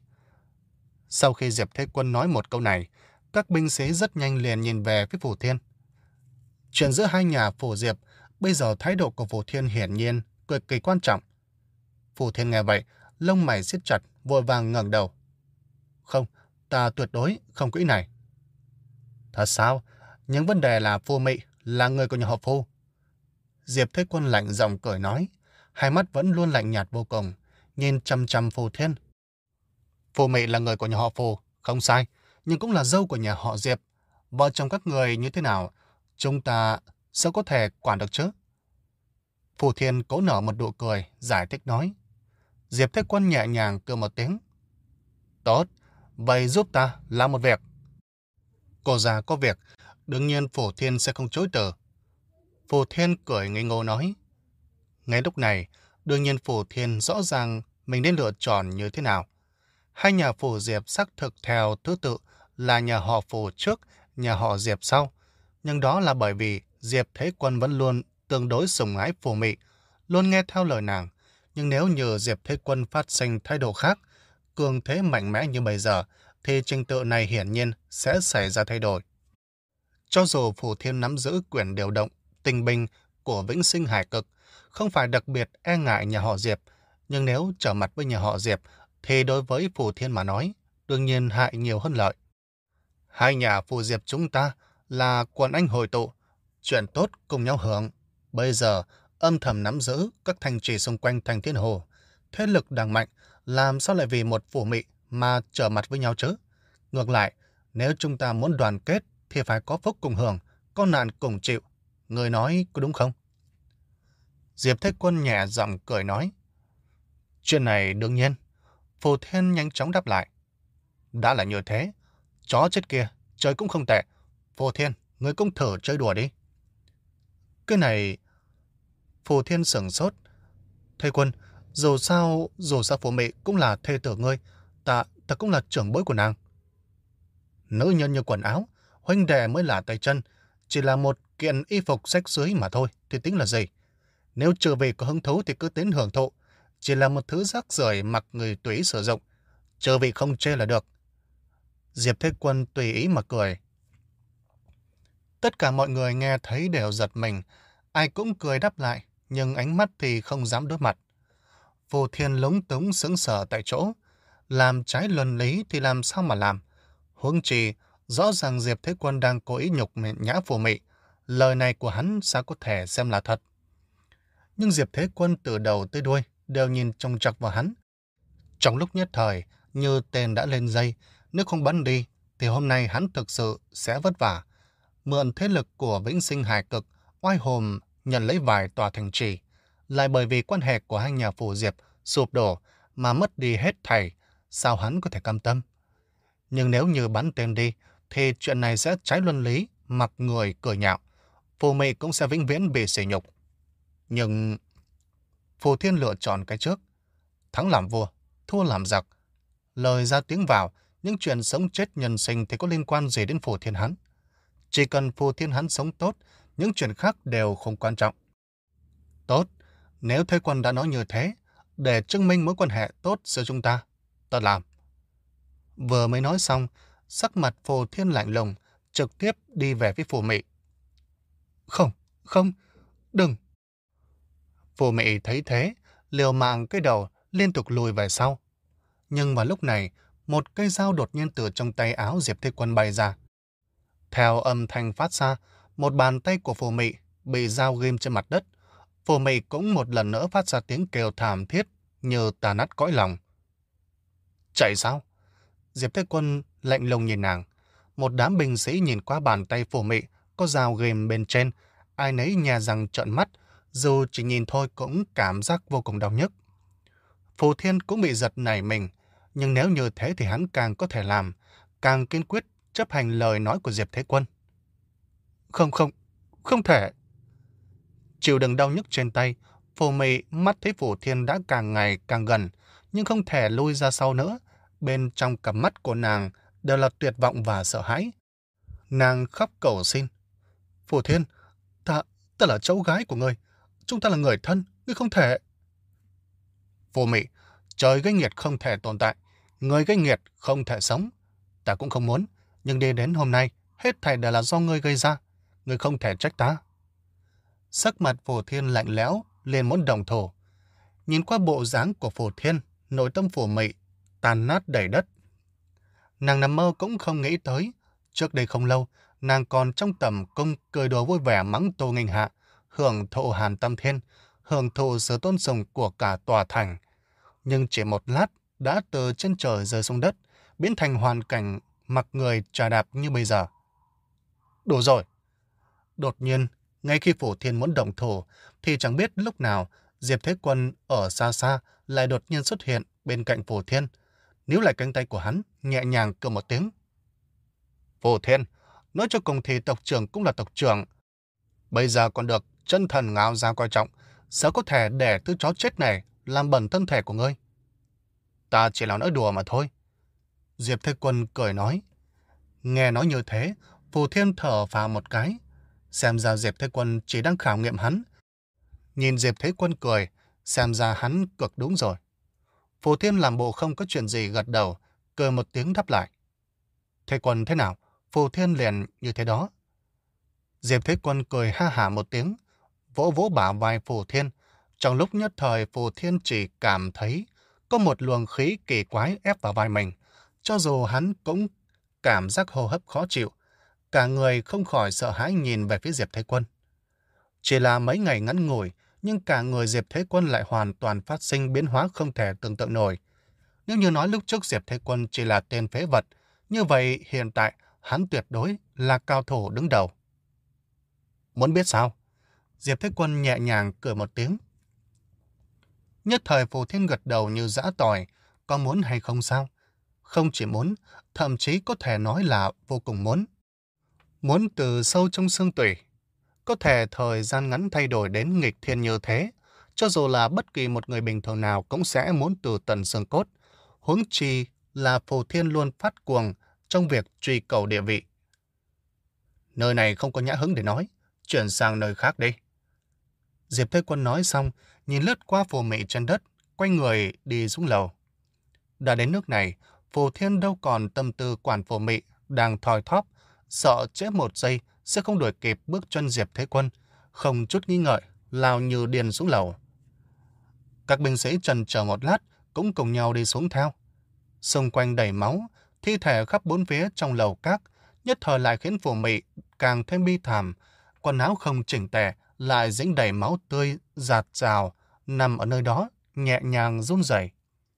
Sau khi Diệp Thế Quân nói một câu này, các binh sĩ rất nhanh liền nhìn về phía Phù Thiên. Chuyện giữa hai nhà Phù Diệp, bây giờ thái độ của Phù Thiên hiển nhiên cực kỳ quan trọng. Phù Thiên nghe vậy, lông mày siết chặt, vội vàng ngẩng đầu. Không, ta tuyệt đối không có ý này. Thật sao? Những vấn đề là Phù Mị, là người của nhà họ Phù. Diệp Thế Quân lạnh giọng cười nói, hai mắt vẫn luôn lạnh nhạt vô cùng, nhìn chăm chăm Phù Thiên. Phù Mị là người của nhà họ Phù, không sai, nhưng cũng là dâu của nhà họ Diệp. Vợ chồng các người như thế nào, chúng ta sao có thể quản được chứ? Phù Thiên cố nở một nụ cười, giải thích nói. Diệp Thế Quân nhẹ nhàng cười một tiếng. Tốt, vậy giúp ta làm một việc. Cô già có việc, đương nhiên Phù Thiên sẽ không chối từ. Phù Thiên cười ngây ngô nói. Ngay lúc này, đương nhiên Phù Thiên rõ ràng mình nên lựa chọn như thế nào. Hai nhà Phù Diệp xác thực theo thứ tự là nhà họ Phù trước, nhà họ Diệp sau. Nhưng đó là bởi vì Diệp Thế Quân vẫn luôn tương đối sủng ái Phù Mị, luôn nghe theo lời nàng. Nhưng nếu như Diệp Thế Quân phát sinh thái độ khác, cường thế mạnh mẽ như bây giờ, thì trình tự này hiển nhiên sẽ xảy ra thay đổi. Cho dù Phù Thiên nắm giữ quyền điều động, tình binh của Vĩnh Sinh Hải Cực, không phải đặc biệt e ngại nhà họ Diệp, nhưng nếu trở mặt với nhà họ Diệp, thì đối với Phù Thiên mà nói, đương nhiên hại nhiều hơn lợi. Hai nhà Phù Diệp chúng ta là quần anh hội tụ, chuyện tốt cùng nhau hưởng. Bây giờ, âm thầm nắm giữ các thành trì xung quanh thành Thiên Hồ. Thế lực đang mạnh, làm sao lại vì một Phù Mị mà trở mặt với nhau chứ? Ngược lại, nếu chúng ta muốn đoàn kết, thì phải có phúc cùng hưởng, có nạn cùng chịu. Người nói có đúng không? Diệp Thế Quân nhẹ giọng cười nói. Chuyện này đương nhiên. Phù Thiên nhanh chóng đáp lại. Đã là như thế, chó chết kia, chơi cũng không tệ. Phù Thiên, ngươi cũng thử chơi đùa đi. Cái này... Phù Thiên sửng sốt. Thầy Quân, dù sao, dù sao Phù Mị cũng là thê tử ngươi, ta, ta cũng là trưởng bối của nàng. Nữ nhân như quần áo, huynh đệ mới là tay chân, chỉ là một kiện y phục rách rưới mà thôi, thì tính là gì? Nếu trừ vị có hứng thú thì cứ đến hưởng thụ, chỉ là một thứ rác rưởi mặc người tùy ý sử dụng, trừ vị không chê là được. Diệp Thế Quân tùy ý mà cười. Tất cả mọi người nghe thấy đều giật mình, ai cũng cười đáp lại, nhưng ánh mắt thì không dám đối mặt. Phù Thiên lúng túng sững sờ tại chỗ, làm trái luân lý thì làm sao mà làm? Huống chi, rõ ràng Diệp Thế Quân đang cố ý nhục nhã Phù Mị, lời này của hắn sao có thể xem là thật? Nhưng Diệp Thế Quân từ đầu tới đuôi đều nhìn trông chọc vào hắn. Trong lúc nhất thời, như tên đã lên dây, nếu không bắn đi, thì hôm nay hắn thực sự sẽ vất vả. Mượn thế lực của Vĩnh Sinh Hải Cực, oai hồn nhận lấy vài tòa thành trì, lại bởi vì quan hệ của hai nhà Phù Diệp sụp đổ mà mất đi hết thảy, sao hắn có thể cam tâm? Nhưng nếu như bắn tên đi, thì chuyện này sẽ trái luân lý, mặc người cười nhạo. Phù Mị cũng sẽ vĩnh viễn bị sỉ nhục. Nhưng Phù Thiên lựa chọn cái trước. Thắng làm vua, thua làm giặc. Lời ra tiếng vào, những chuyện sống chết nhân sinh thì có liên quan gì đến Phù Thiên hắn? Chỉ cần Phù Thiên hắn sống tốt, những chuyện khác đều không quan trọng. Tốt, nếu Thế Quân đã nói như thế, để chứng minh mối quan hệ tốt giữa chúng ta, ta làm. Vừa mới nói xong, sắc mặt Phù Thiên lạnh lùng, trực tiếp đi về phía Phù Mị. Không, không, đừng! Phù Mị thấy thế, liều mạng cái đầu liên tục lùi về sau. Nhưng vào lúc này, một cây dao đột nhiên từ trong tay áo Diệp Thế Quân bay ra. Theo âm thanh phát ra, một bàn tay của Phù Mị bị dao ghim trên mặt đất. Phù Mị cũng một lần nữa phát ra tiếng kêu thảm thiết như tà nát cõi lòng. Chạy sao? Diệp Thế Quân lạnh lùng nhìn nàng. Một đám binh sĩ nhìn qua bàn tay Phù Mị có dao ghim bên trên, ai nấy nhè răng trợn mắt, dù chỉ nhìn thôi cũng cảm giác vô cùng đau nhức. Phù Thiên cũng bị giật nảy mình, nhưng nếu như thế thì hắn càng có thể làm, càng kiên quyết chấp hành lời nói của Diệp Thế Quân. Không không, không thể. Chịu đựng đau nhức trên tay, Phù Mị mắt thấy Phù Thiên đã càng ngày càng gần, nhưng không thể lui ra sau nữa. Bên trong cặp mắt của nàng đều là tuyệt vọng và sợ hãi. Nàng khóc cầu xin. Phù Thiên, ta, ta là cháu gái của ngươi. Chúng ta là người thân, ngươi không thể. Phù Mị, trời gây nghiệt không thể tồn tại. Người gây nghiệt không thể sống. Ta cũng không muốn, nhưng đi đến hôm nay, hết thảy đều là do ngươi gây ra. Ngươi không thể trách ta. Sắc mặt Phù Thiên lạnh lẽo, liền muốn đồng thổ. Nhìn qua bộ dáng của Phù Thiên, nội tâm Phù Mị tàn nát đầy đất. Nàng nằm mơ cũng không nghĩ tới. Trước đây không lâu, nàng còn trong tầm cung cười đùa vui vẻ mắng Tô Nghênh Hạ, hưởng thụ Hàn Tâm Thiên, hưởng thụ sự tôn sùng của cả tòa thành. Nhưng chỉ một lát đã từ trên trời rơi xuống đất, biến thành hoàn cảnh mặc người trà đạp như bây giờ. Đủ rồi! Đột nhiên, ngay khi Phù Thiên muốn động thủ, thì chẳng biết lúc nào Diệp Thế Quân ở xa xa lại đột nhiên xuất hiện bên cạnh Phù Thiên, níu lại cánh tay của hắn, nhẹ nhàng cười một tiếng. Phù Thiên, nói cho cùng thì tộc trưởng cũng là tộc trưởng. Bây giờ còn được chân thần Ngao Gia coi trọng, sao có thể để thứ chó chết này làm bẩn thân thể của ngươi? Ta chỉ là nói đùa mà thôi. Diệp Thế Quân cười nói. Nghe nói như thế, Phù Thiên thở phào một cái. Xem ra Diệp Thế Quân chỉ đang khảo nghiệm hắn. Nhìn Diệp Thế Quân cười, xem ra hắn cực đúng rồi. Phù Thiên làm bộ không có chuyện gì gật đầu, cười một tiếng đáp lại. Thế Quân thế nào? Phù Thiên liền như thế đó. Diệp Thế Quân cười ha hả một tiếng, vỗ vỗ bả vai Phù Thiên. Trong lúc nhất thời, Phù Thiên chỉ cảm thấy có một luồng khí kỳ quái ép vào vai mình. Cho dù hắn cũng cảm giác hô hấp khó chịu, cả người không khỏi sợ hãi nhìn về phía Diệp Thế Quân. Chỉ là mấy ngày ngắn ngủi, nhưng cả người Diệp Thế Quân lại hoàn toàn phát sinh biến hóa không thể tưởng tượng nổi. Nếu như nói lúc trước Diệp Thế Quân chỉ là tên phế vật, như vậy hiện tại hắn tuyệt đối là cao thủ đứng đầu. Muốn biết sao? Diệp Thế Quân nhẹ nhàng cười một tiếng. Nhất thời Phù Thiên gật đầu như giã tỏi, có muốn hay không sao? Không chỉ muốn, thậm chí có thể nói là vô cùng muốn. Muốn từ sâu trong xương tủy. Có thể thời gian ngắn thay đổi đến nghịch thiên như thế, cho dù là bất kỳ một người bình thường nào cũng sẽ muốn từ tận xương cốt. Huống chi là Phù Thiên luôn phát cuồng trong việc truy cầu địa vị. Nơi này không có nhã hứng để nói, chuyển sang nơi khác đi. Diệp Thế Quân nói xong, nhìn lướt qua Phù Mị trên đất, quay người đi xuống lầu. Đã đến nước này, Phù Thiên đâu còn tâm tư quản Phù Mị đang thoi thóp, sợ trễ một giây sẽ không đuổi kịp bước chân Diệp Thế Quân, không chút nghi ngợi, lao như điên xuống lầu. Các binh sĩ chần chờ một lát, cũng cùng nhau đi xuống theo. Xung quanh đầy máu, thi thể khắp bốn phía trong lầu các, nhất thời lại khiến Phù Mị càng thêm bi thảm. Quần áo không chỉnh tề, lại dính đầy máu tươi, giạt rào, nằm ở nơi đó, nhẹ nhàng run rẩy.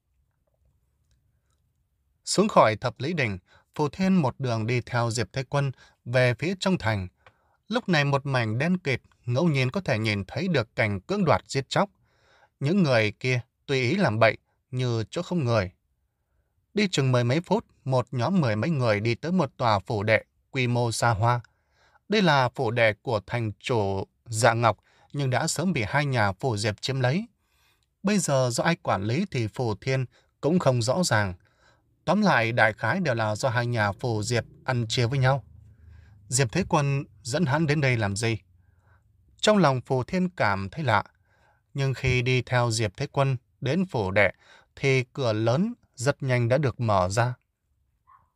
Xuống khỏi Thập Lý Đình, Phù Thiên một đường đi theo Diệp Thế Quân về phía trong thành. Lúc này một mảnh đen kịt, ngẫu nhiên có thể nhìn thấy được cảnh cưỡng đoạt giết chóc. Những người kia tùy ý làm bậy như chỗ không người. Đi chừng mười mấy phút, một nhóm mười mấy người đi tới một tòa phủ đệ quy mô xa hoa. Đây là phủ đệ của thành chủ Dạ Ngọc, nhưng đã sớm bị hai nhà Phù Diệp chiếm lấy. Bây giờ do ai quản lý thì Phù Thiên cũng không rõ ràng. Tóm lại đại khái đều là do hai nhà Phù Diệp ăn chia với nhau. Diệp Thế Quân dẫn hắn đến đây làm gì? Trong lòng Phù Thiên cảm thấy lạ. Nhưng khi đi theo Diệp Thế Quân đến phủ đệ thì cửa lớn rất nhanh đã được mở ra.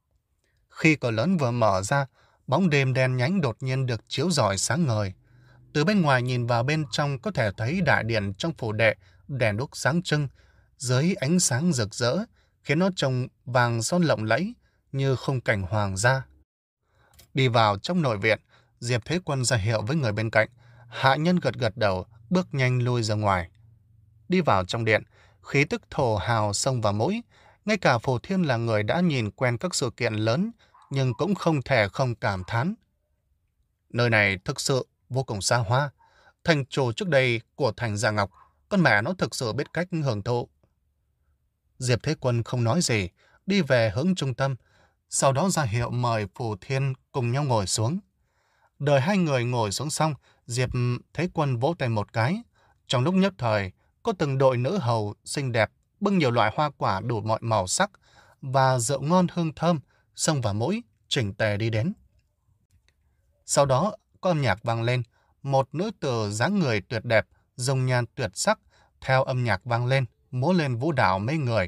Khi cửa lớn vừa mở ra, bóng đêm đen nhánh đột nhiên được chiếu rọi sáng ngời. Từ bên ngoài nhìn vào bên trong có thể thấy đại điện trong phủ đệ đèn đuốc sáng trưng, dưới ánh sáng rực rỡ, khiến nó trông vàng son lộng lẫy như khung cảnh hoàng gia. Đi vào trong nội viện, Diệp Thế Quân ra hiệu với người bên cạnh. Hạ nhân gật gật đầu, bước nhanh lui ra ngoài. Đi vào trong điện, khí tức thổ hào xông vào mũi. Ngay cả Phù Thiên là người đã nhìn quen các sự kiện lớn, nhưng cũng không thể không cảm thán. Nơi này thực sự vô cùng xa hoa. Thành chủ trước đây của thành Gia Ngọc, con mẹ nó thực sự biết cách hưởng thụ. Diệp Thế Quân không nói gì, đi về hướng trung tâm, sau đó ra hiệu mời Phù Thiên cùng nhau ngồi xuống. Đợi hai người ngồi xuống xong, Diệp Thế Quân vỗ tay một cái. Trong lúc nhất thời, có từng đội nữ hầu xinh đẹp bưng nhiều loại hoa quả đủ mọi màu sắc và rượu ngon hương thơm xông vào mũi, chỉnh tề đi đến. Sau đó, có âm nhạc vang lên, một nữ tử dáng người tuyệt đẹp, dung nhan tuyệt sắc, theo âm nhạc vang lên, múa lên vũ đạo mấy người.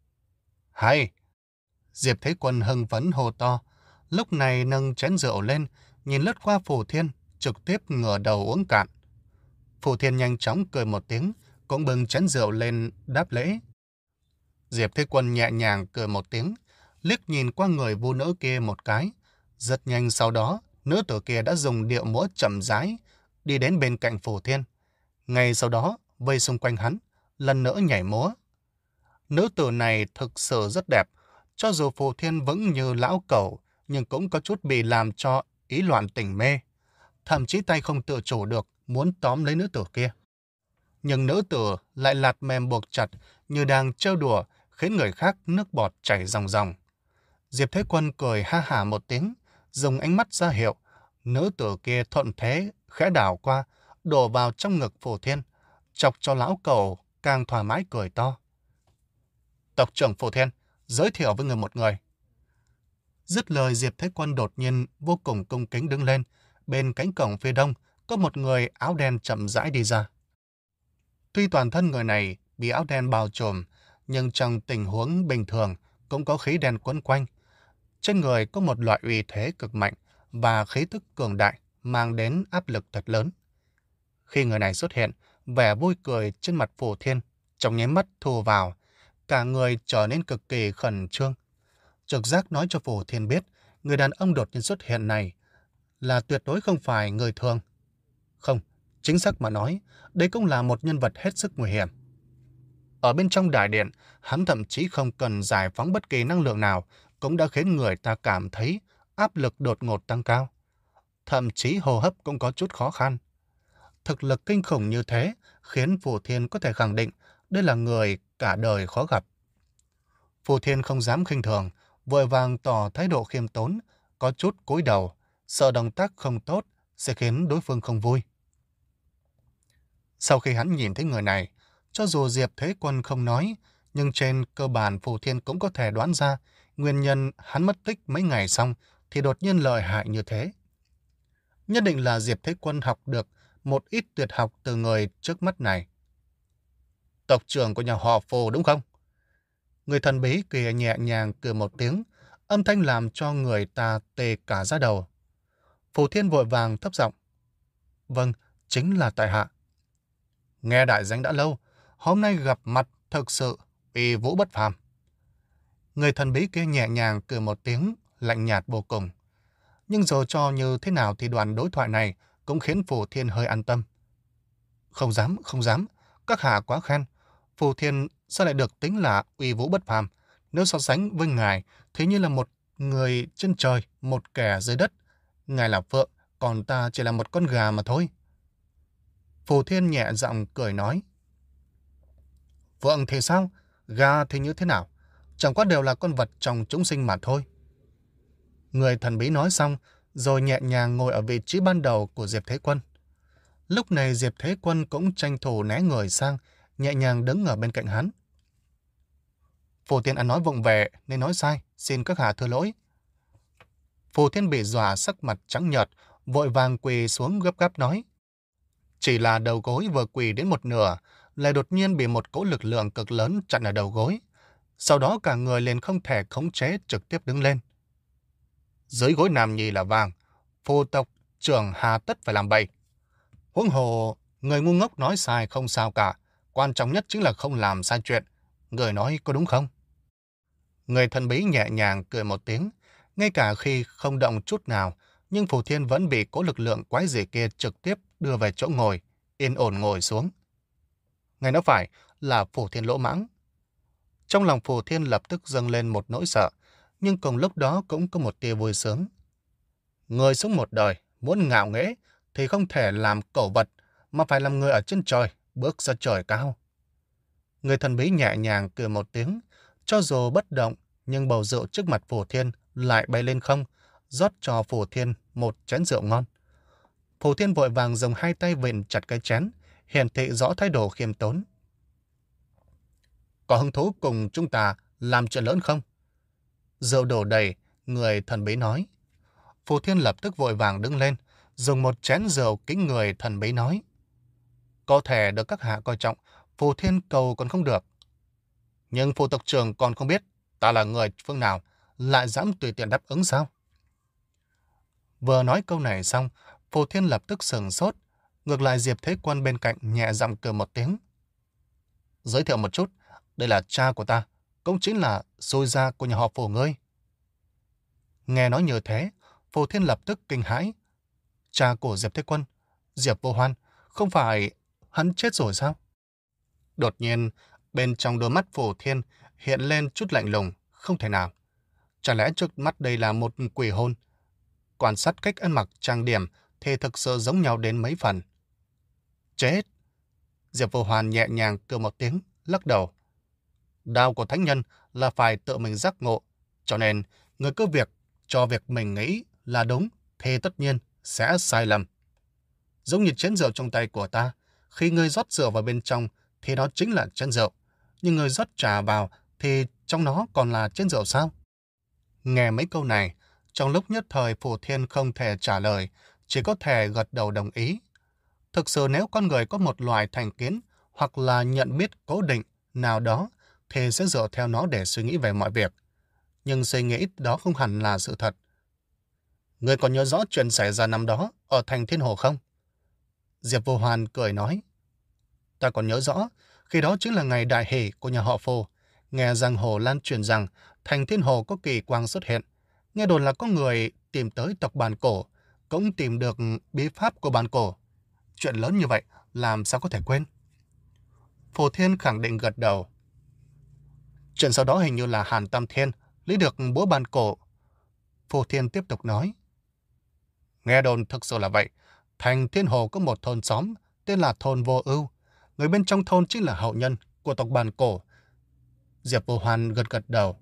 Hay! Diệp Thế Quân hưng phấn hô to, lúc này nâng chén rượu lên, nhìn lướt qua Phù Thiên, trực tiếp ngửa đầu uống cạn. Phù Thiên nhanh chóng cười một tiếng, cũng bưng chén rượu lên đáp lễ. Diệp Thế Quân nhẹ nhàng cười một tiếng, liếc nhìn qua người vũ nữ kia một cái. Rất nhanh sau đó, nữ tử kia đã dùng điệu múa chậm rãi, đi đến bên cạnh Phù Thiên. Ngay sau đó, vây xung quanh hắn, lần nữa nhảy múa. Nữ tử này thực sự rất đẹp, cho dù Phù Thiên vẫn như lão cẩu, nhưng cũng có chút bị làm cho ý loạn tình mê. Thậm chí tay không tự chủ được, muốn tóm lấy nữ tử kia. Nhưng nữ tử lại lạt mềm buộc chặt, như đang trêu đùa, khiến người khác nước bọt chảy ròng ròng. Diệp Thế Quân cười ha hả một tiếng, dùng ánh mắt ra hiệu. Nữ tử kia thuận thế, khẽ đảo qua, đổ vào trong ngực Phù Thiên, chọc cho lão cẩu càng thoải mái cười to. Tộc trưởng Phù Thiên, giới thiệu với người một người. Dứt lời, Diệp Thế Quân đột nhiên vô cùng cung kính đứng lên. Bên cánh cổng phía đông, có một người áo đen chậm rãi đi ra. Tuy toàn thân người này bị áo đen bao trùm, nhưng trong tình huống bình thường cũng có khí đen quấn quanh. Trên người có một loại uy thế cực mạnh và khí tức cường đại, mang đến áp lực thật lớn. Khi người này xuất hiện, vẻ vui cười trên mặt Phù Thiên trong nháy mắt thu vào, cả người trở nên cực kỳ khẩn trương. Trực giác nói cho Phù Thiên biết, người đàn ông đột nhiên xuất hiện này là tuyệt đối không phải người thường. Không, chính xác mà nói, đây cũng là một nhân vật hết sức nguy hiểm. Ở bên trong đại điện, hắn thậm chí không cần giải phóng bất kỳ năng lượng nào, cũng đã khiến người ta cảm thấy áp lực đột ngột tăng cao. Thậm chí hô hấp cũng có chút khó khăn. Thực lực kinh khủng như thế khiến Phù Thiên có thể khẳng định đây là người cả đời khó gặp. Phù Thiên không dám khinh thường, vội vàng tỏ thái độ khiêm tốn, có chút cúi đầu, sợ động tác không tốt sẽ khiến đối phương không vui. Sau khi hắn nhìn thấy người này, cho dù Diệp Thế Quân không nói, nhưng trên cơ bản Phù Thiên cũng có thể đoán ra nguyên nhân hắn mất tích mấy ngày xong thì đột nhiên lợi hại như thế. Nhất định là Diệp Thế Quân học được một ít tuyệt học từ người trước mắt này. Tộc trưởng của nhà họ Phù đúng không? Người thần bí kia nhẹ nhàng cười một tiếng, âm thanh làm cho người ta tê cả da đầu. Phù Thiên vội vàng thấp giọng. Vâng, chính là tại hạ. Nghe đại danh đã lâu, hôm nay gặp mặt thực sự uy vũ bất phàm. Người thần bí kia nhẹ nhàng cười một tiếng, lạnh nhạt vô cùng. Nhưng dù cho như thế nào thì đoạn đối thoại này cũng khiến Phù Thiên hơi an tâm. Không dám, không dám, các hạ quá khen. Phù Thiên sao lại được tính là uy vũ bất phàm? Nếu so sánh với ngài thì như là một người trên trời, một kẻ dưới đất. Ngài là phượng, còn ta chỉ là một con gà mà thôi. Phù Thiên nhẹ giọng cười nói. Phượng thì sao? Gà thì như thế nào? Chẳng qua đều là con vật trong chúng sinh mà thôi. Người thần bí nói xong, rồi nhẹ nhàng ngồi ở vị trí ban đầu của Diệp Thế Quân. Lúc này Diệp Thế Quân cũng tranh thủ né người sang, nhẹ nhàng đứng ở bên cạnh hắn. Phù Thiên ăn nói vụng về nên nói sai, xin các hạ thứ lỗi. Phù Thiên bị dọa sắc mặt trắng nhợt, vội vàng quỳ xuống gấp gáp nói. Chỉ là đầu gối vừa quỳ đến một nửa, lại đột nhiên bị một cỗ lực lượng cực lớn chặn ở đầu gối. Sau đó cả người liền không thể khống chế trực tiếp đứng lên. Dưới gối nam nhi là vàng, Phù tộc trưởng hà tất phải làm bậy. Huống hồ, người ngu ngốc nói sai không sao cả. Quan trọng nhất chính là không làm sai chuyện. Người nói có đúng không? Người thần bí nhẹ nhàng cười một tiếng. Ngay cả khi không động chút nào, nhưng Phù Thiên vẫn bị cố lực lượng quái dị kia trực tiếp đưa về chỗ ngồi, yên ổn ngồi xuống. Ngay nói phải là Phù Thiên lỗ mãng. Trong lòng Phù Thiên lập tức dâng lên một nỗi sợ, nhưng cùng lúc đó cũng có một tia vui sướng. Người sống một đời, muốn ngạo nghễ thì không thể làm cẩu vật, mà phải làm người ở trên trời, bước ra trời cao. Người thần bí nhẹ nhàng cười một tiếng, cho dù bất động, nhưng bầu rượu trước mặt Phù Thiên lại bay lên không, rót cho Phù Thiên một chén rượu ngon. Phù Thiên vội vàng dùng hai tay vịn chặt cái chén, hiển thị rõ thái độ khiêm tốn. Có hứng thú cùng chúng ta làm chuyện lớn không? Rượu đổ đầy, người thần bí nói. Phù Thiên lập tức vội vàng đứng lên, dùng một chén rượu kính người thần bí nói. Có thể được các hạ coi trọng, Phù Thiên cầu còn không được. Nhưng Phù tộc trưởng còn không biết ta là người phương nào, lại dám tùy tiện đáp ứng sao? Vừa nói câu này xong, Phù Thiên lập tức sửng sốt, ngược lại Diệp Thế Quân bên cạnh nhẹ giọng cười một tiếng. Giới thiệu một chút, đây là cha của ta, cũng chính là xôi gia của nhà họ Phù ngươi. Nghe nói như thế, Phù Thiên lập tức kinh hãi. Cha của Diệp Thế Quân, Diệp Vô Hoan, không phải hắn chết rồi sao? Đột nhiên, bên trong đôi mắt Phù Thiên hiện lên chút lạnh lùng, không thể nào. Chả lẽ trước mắt đây là một quỷ hôn? Quan sát cách ăn mặc trang điểm thì thực sự giống nhau đến mấy phần. Chết! Diệp Vô Hoan nhẹ nhàng cười một tiếng, lắc đầu. Đạo của thánh nhân là phải tự mình giác ngộ, cho nên người cứ việc cho việc mình nghĩ là đúng thì tất nhiên sẽ sai lầm. Giống như chén rượu trong tay của ta, khi ngươi rót rượu vào bên trong thì đó chính là chén rượu, nhưng người rót trà vào thì trong nó còn là chén rượu sao? Nghe mấy câu này, trong lúc nhất thời Phù Thiên không thể trả lời, chỉ có thể gật đầu đồng ý. Thực sự nếu con người có một loại thành kiến hoặc là nhận biết cố định nào đó thì sẽ dựa theo nó để suy nghĩ về mọi việc. Nhưng suy nghĩ đó không hẳn là sự thật. Ngươi còn nhớ rõ chuyện xảy ra năm đó ở thành Thiên Hồ không? Diệp Vô Hoan cười nói. Ta còn nhớ rõ, khi đó chính là ngày đại hỷ của nhà họ Phù. Nghe giang hồ lan truyền rằng thành Thiên Hồ có kỳ quang xuất hiện. Nghe đồn là có người tìm tới tộc Bàn Cổ, cũng tìm được bí pháp của Bàn Cổ. Chuyện lớn như vậy, làm sao có thể quên? Phù Thiên khẳng định gật đầu. Chuyện sau đó hình như là Hàn Tam Thiên lấy được búa Bàn Cổ. Phù Thiên tiếp tục nói. Nghe đồn thực sự là vậy. Thành Thiên Hồ có một thôn xóm tên là thôn Vô Ưu. Người bên trong thôn chính là hậu nhân của tộc Bàn Cổ. Diệp Vô Hoan gật gật đầu.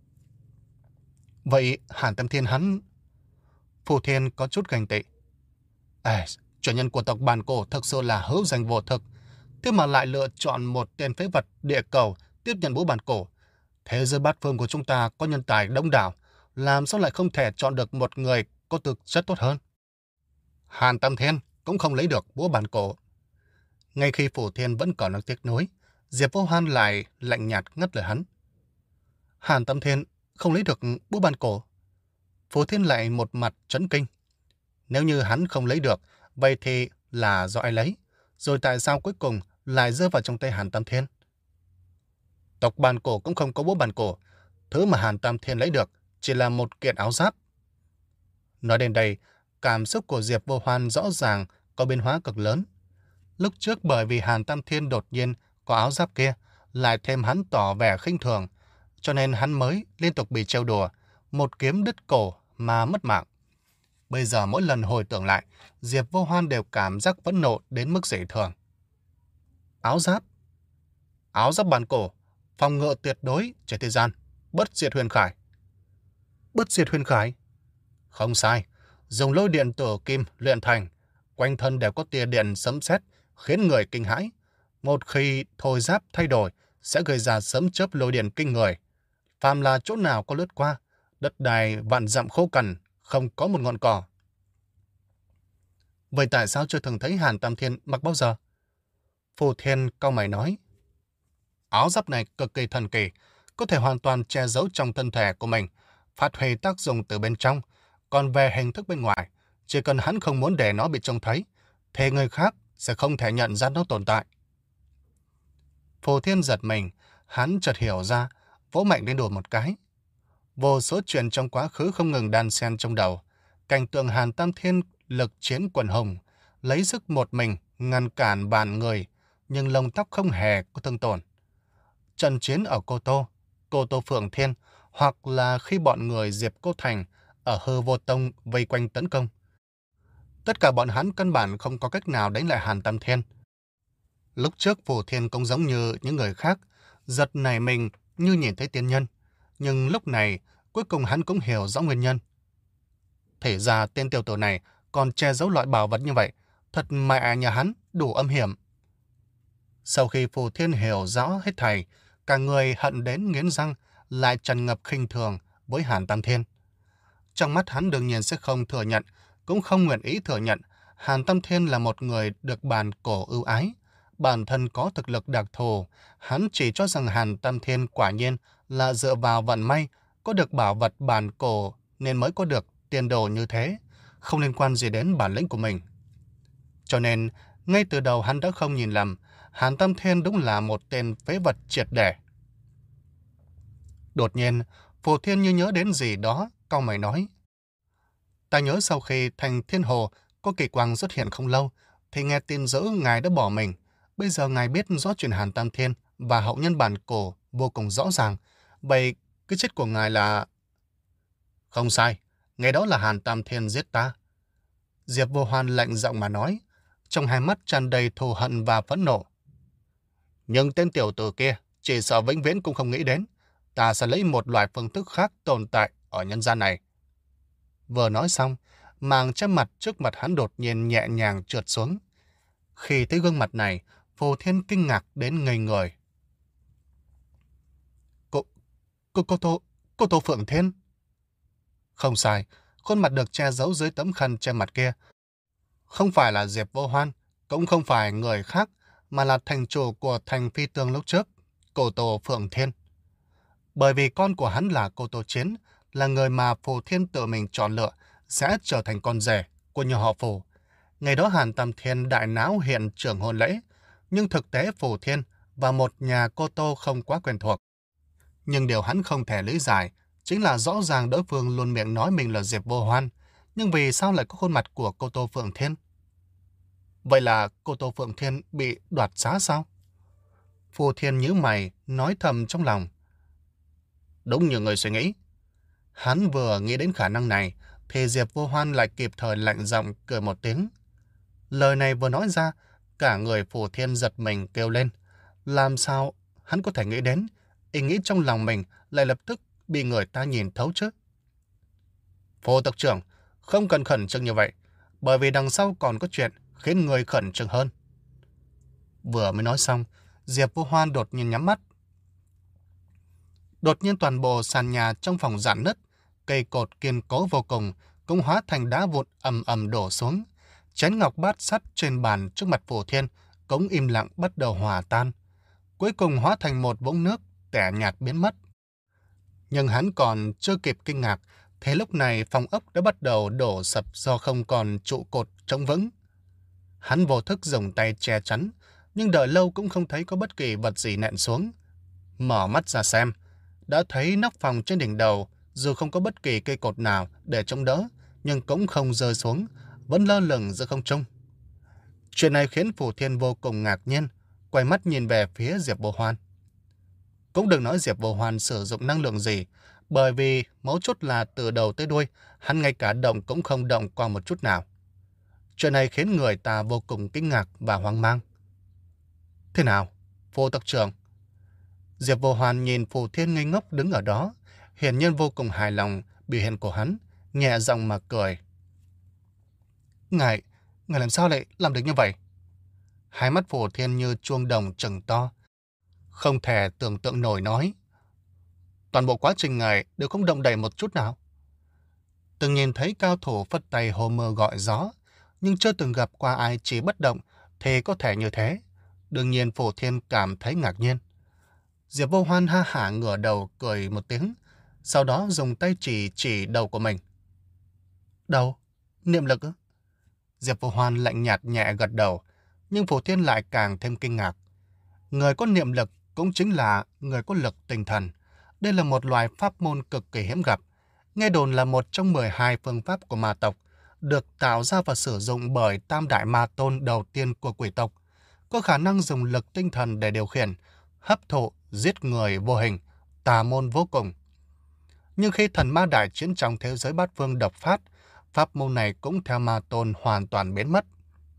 Vậy Hàn Tam Thiên hắn... Phù Thiên có chút ganh tị. À, chủ nhân của tộc Bàn Cổ thực sự là hữu danh vô thực. Thế mà lại lựa chọn một tên phế vật địa cầu tiếp nhận búa Bàn Cổ. Thế giới bát phương của chúng ta có nhân tài đông đảo, làm sao lại không thể chọn được một người có thực chất tốt hơn? Hàn Tam Thiên cũng không lấy được búa Bàn Cổ. Ngay khi Phù Thiên vẫn còn đang tiếc nuối, Diệp Vô Hoan lại lạnh nhạt ngắt lời hắn. Hàn Tam Thiên không lấy được búa Bàn Cổ. Phù Thiên lại một mặt chấn kinh. Nếu như hắn không lấy được, vậy thì là do ai lấy? Rồi tại sao cuối cùng lại rơi vào trong tay Hàn Tam Thiên? Tộc Bàn Cổ cũng không có búa Bàn Cổ. Thứ mà Hàn Tam Thiên lấy được chỉ là một kiện áo giáp. Nói đến đây, cảm xúc của Diệp Vô Hoan rõ ràng có biến hóa cực lớn. Lúc trước bởi vì Hàn Tam Thiên đột nhiên có áo giáp kia, lại thêm hắn tỏ vẻ khinh thường, cho nên hắn mới liên tục bị trêu đùa, một kiếm đứt cổ mà mất mạng. Bây giờ mỗi lần hồi tưởng lại, Diệp Vô Hoan đều cảm giác phẫn nộ đến mức dị thường. Áo giáp? Áo giáp Bàn Cổ, phòng ngự tuyệt đối trên thế gian, bất diệt huyền khải. Bất diệt huyền khải? Không sai, dùng lôi điện tử kim luyện thành, quanh thân đều có tia điện sấm sét khiến người kinh hãi. Một khi thôi giáp thay đổi sẽ gây ra sấm chớp lôi điện kinh người. Phàm là chỗ nào có lướt qua, đất đai vạn dặm khô cằn, không có một ngọn cỏ. Vậy tại sao chưa từng thấy Hàn Tam Thiên mặc bao giờ? Phù Thiên cau mày nói. Áo giáp này cực kỳ thần kỳ, có thể hoàn toàn che giấu trong thân thể của mình, phát huy tác dụng từ bên trong. Còn về hình thức bên ngoài, chỉ cần hắn không muốn để nó bị trông thấy, thì người khác sẽ không thể nhận ra nó tồn tại. Phù Thiên giật mình, hắn chợt hiểu ra, vỗ mạnh lên đùi một cái. Vô số chuyện trong quá khứ không ngừng đan xen trong đầu. Cảnh tượng Hàn Tam Thiên lực chiến quần hùng, lấy sức một mình ngăn cản bàn người, nhưng lông tóc không hề có thương tổn. Trận chiến ở Cô Tô, Cô Tô Phượng Thiên, hoặc là khi bọn người Diệp Cô Thành ở Hư Vô Tông vây quanh tấn công. Tất cả bọn hắn căn bản không có cách nào đánh lại Hàn Tam Thiên. Lúc trước Phù Thiên cũng giống như những người khác, giật nảy mình như nhìn thấy tiên nhân. Nhưng lúc này, cuối cùng hắn cũng hiểu rõ nguyên nhân. Thể ra tên tiểu tử này còn che giấu loại bảo vật như vậy, thật mẹ nhà hắn đủ âm hiểm. Sau khi Phù Thiên hiểu rõ hết thảy, cả người hận đến nghiến răng, lại tràn ngập khinh thường với Hàn Tam Thiên. Trong mắt hắn đương nhiên sẽ không thừa nhận, cũng không nguyện ý thừa nhận, Hàn Tam Thiên là một người được bàn cổ ưu ái. Bản thân có thực lực đặc thù, hắn chỉ cho rằng Hàn Tam Thiên quả nhiên là dựa vào vận may, có được bảo vật bản cổ nên mới có được tiền đồ như thế, không liên quan gì đến bản lĩnh của mình. Cho nên, ngay từ đầu hắn đã không nhìn lầm, Hàn Tam Thiên đúng là một tên phế vật triệt để. Đột nhiên, Phù Thiên như nhớ đến gì đó, cau mày nói. Ta nhớ sau khi thành Thiên Hồ có kỳ quang xuất hiện không lâu, thì nghe tin dữ ngài đã bỏ mình. Bây giờ ngài biết rõ chuyện Hàn Tam Thiên và hậu nhân bản cổ vô cùng rõ ràng. Vậy cái chết của ngài là... Không sai, ngày đó là Hàn Tam Thiên giết ta. Diệp Vô Hoan lạnh giọng mà nói, trong hai mắt tràn đầy thù hận và phẫn nộ. Nhưng tên tiểu tử kia chỉ sợ vĩnh viễn cũng không nghĩ đến, ta sẽ lấy một loại phương thức khác tồn tại ở nhân gian này. Vừa nói xong, màng che mặt trước mặt hắn đột nhiên nhẹ nhàng trượt xuống. Khi thấy gương mặt này, Phù Thiên kinh ngạc đến ngây người. Cô, cô, cô Tô, cô Tô Phượng Thiên. Không sai, khuôn mặt được che giấu dưới tấm khăn che mặt kia. Không phải là Diệp Vô Hoan, cũng không phải người khác, mà là thành chủ của thành Phi Tương lúc trước, Cô Tô Phượng Thiên. Bởi vì con của hắn là Cô Tô Chiến, là người mà Phù Thiên tự mình chọn lựa, sẽ trở thành con rể của nhà họ Phù. Ngày đó Hàn Tam Thiên đại náo hiện trường hôn lễ, nhưng thực tế Phù Thiên và một nhà Cô Tô không quá quen thuộc. Nhưng điều hắn không thể lý giải chính là rõ ràng đối phương luôn miệng nói mình là Diệp Vô Hoan, nhưng vì sao lại có khuôn mặt của Cô Tô Phượng Thiên? Vậy là Cô Tô Phượng Thiên bị đoạt xá sao? Phù Thiên nhíu mày, nói thầm trong lòng. Đúng như người suy nghĩ. Hắn vừa nghĩ đến khả năng này, thì Diệp Vô Hoan lại kịp thời lạnh giọng cười một tiếng. Lời này vừa nói ra, cả người Phù Thiên giật mình kêu lên. Làm sao hắn có thể nghĩ đến, ý nghĩ trong lòng mình lại lập tức bị người ta nhìn thấu chứ? Phù tộc trưởng, không cần khẩn trương như vậy, bởi vì đằng sau còn có chuyện khiến người khẩn trương hơn. Vừa mới nói xong, Diệp Vô Hoan đột nhiên nhắm mắt. Đột nhiên toàn bộ sàn nhà trong phòng rạn nứt, cây cột kiên cố vô cùng cũng hóa thành đá vụn ầm ầm đổ xuống. Chén ngọc bát sắt trên bàn trước mặt Phù Thiên cũng im lặng bắt đầu hòa tan, cuối cùng hóa thành một vũng nước tẻ nhạt biến mất. Nhưng hắn còn chưa kịp kinh ngạc, thế lúc này phòng ốc đã bắt đầu đổ sập do không còn trụ cột trống vững. Hắn vô thức dùng tay che chắn, nhưng đợi lâu cũng không thấy có bất kỳ vật gì nện xuống. Mở mắt ra xem, đã thấy nóc phòng trên đỉnh đầu, dù không có bất kỳ cây cột nào để chống đỡ, nhưng cũng không rơi xuống, vẫn lơ lửng giữa không trung. Chuyện này khiến Phù Thiên vô cùng ngạc nhiên, quay mắt nhìn về phía Diệp Vô Hoan. Cũng đừng nói Diệp Vô Hoan sử dụng năng lượng gì, bởi vì mấu chốt là từ đầu tới đuôi, hắn ngay cả động cũng không động qua một chút nào. Chuyện này khiến người ta vô cùng kinh ngạc và hoang mang. Thế nào, Phù tộc trưởng? Diệp Vô Hoan nhìn Phù Thiên ngây ngốc đứng ở đó, hiển nhiên vô cùng hài lòng biểu hiện của hắn, nhẹ giọng mà cười. Ngài, ngài làm sao lại làm được như vậy? Hai mắt Phù Thiên như chuông đồng trừng to, không thể tưởng tượng nổi nói. Toàn bộ quá trình ngài đều không động đậy một chút nào. Từng nhìn thấy cao thủ phất tay hô mưa gọi gió, nhưng chưa từng gặp qua ai chỉ bất động thì có thể như thế. Đương nhiên Phù Thiên cảm thấy ngạc nhiên. Diệp Vô Hoan ha hả ngửa đầu cười một tiếng, sau đó dùng tay chỉ chỉ đầu của mình. Đầu? Niệm lực ư? Diệp Vô Hoan lạnh nhạt nhẹ gật đầu. Nhưng Phù Thiên lại càng thêm kinh ngạc. Người có niệm lực cũng chính là người có lực tinh thần. Đây là một loài pháp môn cực kỳ hiếm gặp. Nghe đồn là một trong mười hai phương pháp của ma tộc, được tạo ra và sử dụng bởi tam đại ma tôn đầu tiên của quỷ tộc, có khả năng dùng lực tinh thần để điều khiển, hấp thụ, giết người vô hình, tà môn vô cùng. Nhưng khi thần ma đại chiến trong thế giới bát phương độc phát, pháp môn này cũng theo ma tôn hoàn toàn biến mất.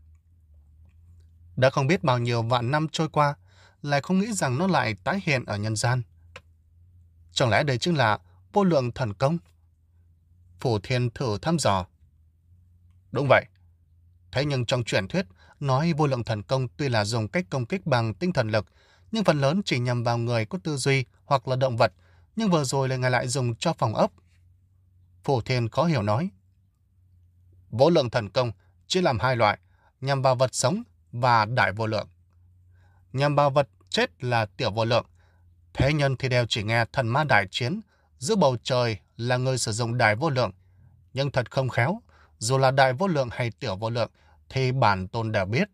Đã không biết bao nhiêu vạn năm trôi qua, lại không nghĩ rằng nó lại tái hiện ở nhân gian. Chẳng lẽ đây chính là vô lượng thần công? Phù Thiên thử thăm dò. Đúng vậy. Thế nhưng trong truyền thuyết, nói vô lượng thần công tuy là dùng cách công kích bằng tinh thần lực, nhưng phần lớn chỉ nhằm vào người có tư duy hoặc là động vật, nhưng vừa rồi là ngài lại dùng cho phòng ốc. Phù Thiên khó hiểu nói. Vô lượng thần công chia làm hai loại, nhằm vào vật sống và đại vô lượng. Nhằm vào vật chết là tiểu vô lượng. Thế nhân thì đều chỉ nghe thần ma đại chiến, giữa bầu trời là người sử dụng đại vô lượng. Nhưng thật không khéo, dù là đại vô lượng hay tiểu vô lượng, thì bản tôn đều biết.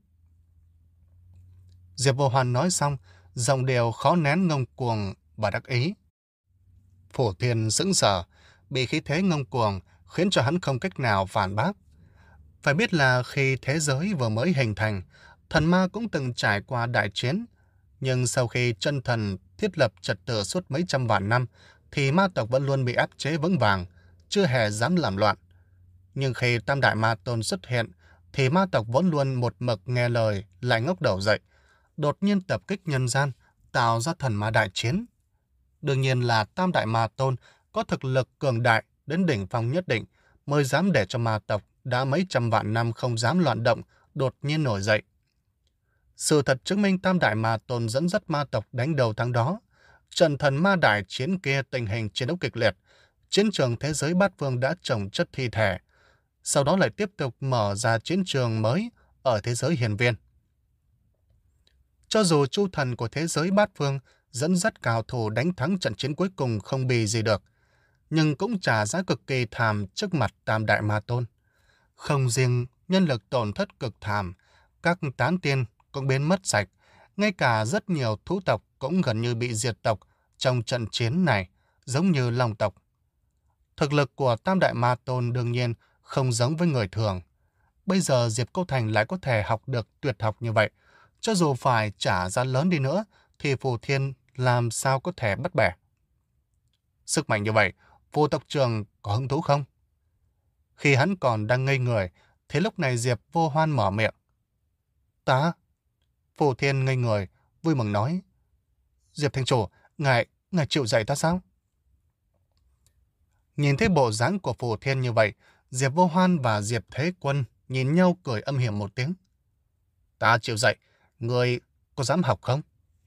Diệp Vô Hoan nói xong, giọng đều khó nén ngông cuồng và đắc ý. Phù Thiên sững sờ, bị khí thế ngông cuồng khiến cho hắn không cách nào phản bác. Phải biết là khi thế giới vừa mới hình thành, thần ma cũng từng trải qua đại chiến. Nhưng sau khi chân thần thiết lập trật tự suốt mấy trăm vạn năm, thì ma tộc vẫn luôn bị áp chế vững vàng, chưa hề dám làm loạn. Nhưng khi tam đại ma tôn xuất hiện, thì ma tộc vẫn luôn một mực nghe lời, lại ngóc đầu dậy, đột nhiên tập kích nhân gian, tạo ra thần ma đại chiến. Đương nhiên là tam đại ma tôn có thực lực cường đại đến đỉnh phong nhất định, mới dám để cho ma tộc đã mấy trăm vạn năm không dám loạn động, đột nhiên nổi dậy. Sự thật chứng minh tam đại ma tôn dẫn dắt ma tộc đánh đầu tháng đó. Trận thần ma đại chiến kia tình hình chiến đấu kịch liệt, chiến trường thế giới bát phương đã chồng chất thi thể. Sau đó lại tiếp tục mở ra chiến trường mới ở thế giới hiền viên. Cho dù chu thần của thế giới bát phương dẫn dắt cao thủ đánh thắng trận chiến cuối cùng không bì gì được, nhưng cũng trả giá cực kỳ thảm trước mặt tam đại ma tôn. Không riêng nhân lực tổn thất cực thảm, các tán tiên cũng biến mất sạch, ngay cả rất nhiều thú tộc cũng gần như bị diệt tộc trong trận chiến này, giống như long tộc. Thực lực của tam đại ma tôn đương nhiên không giống với người thường. Bây giờ Diệp Cô Thành lại có thể học được tuyệt học như vậy. Cho dù phải trả giá lớn đi nữa, thì Phù Thiên làm sao có thể bắt bẻ. Sức mạnh như vậy, Phù tộc trưởng có hứng thú không? Khi hắn còn đang ngây người, thì lúc này Diệp Vô Hoan mở miệng. Ta? Phù Thiên ngây người, vui mừng nói. Diệp Thành Chủ, ngài, ngài chịu dạy ta sao? Nhìn thấy bộ dáng của Phù Thiên như vậy, Diệp Vô Hoan và Diệp Thế Quân nhìn nhau cười âm hiểm một tiếng. Ta chịu dạy, người có dám học không?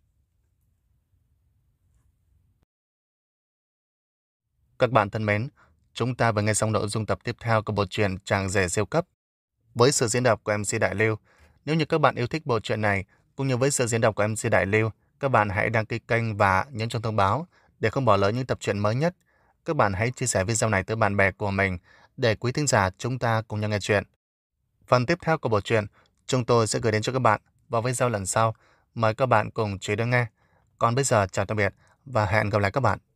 Các bạn thân mến, chúng ta vừa nghe xong nội dung tập tiếp theo của bộ truyện Chàng Rể Siêu Cấp với sự diễn đọc của em xê Đại Lưu. Nếu như các bạn yêu thích bộ truyện này, cũng như với sự diễn đọc của em xê Đại Lưu, các bạn hãy đăng ký kênh và nhấn chuông thông báo để không bỏ lỡ những tập truyện mới nhất. Các bạn hãy chia sẻ video này tới bạn bè của mình để quý thính giả chúng ta cùng nhau nghe chuyện. Phần tiếp theo của bộ truyện chúng tôi sẽ gửi đến cho các bạn vào video lần sau. Mời các bạn cùng chú ý đón nghe. Còn bây giờ chào tạm biệt và hẹn gặp lại các bạn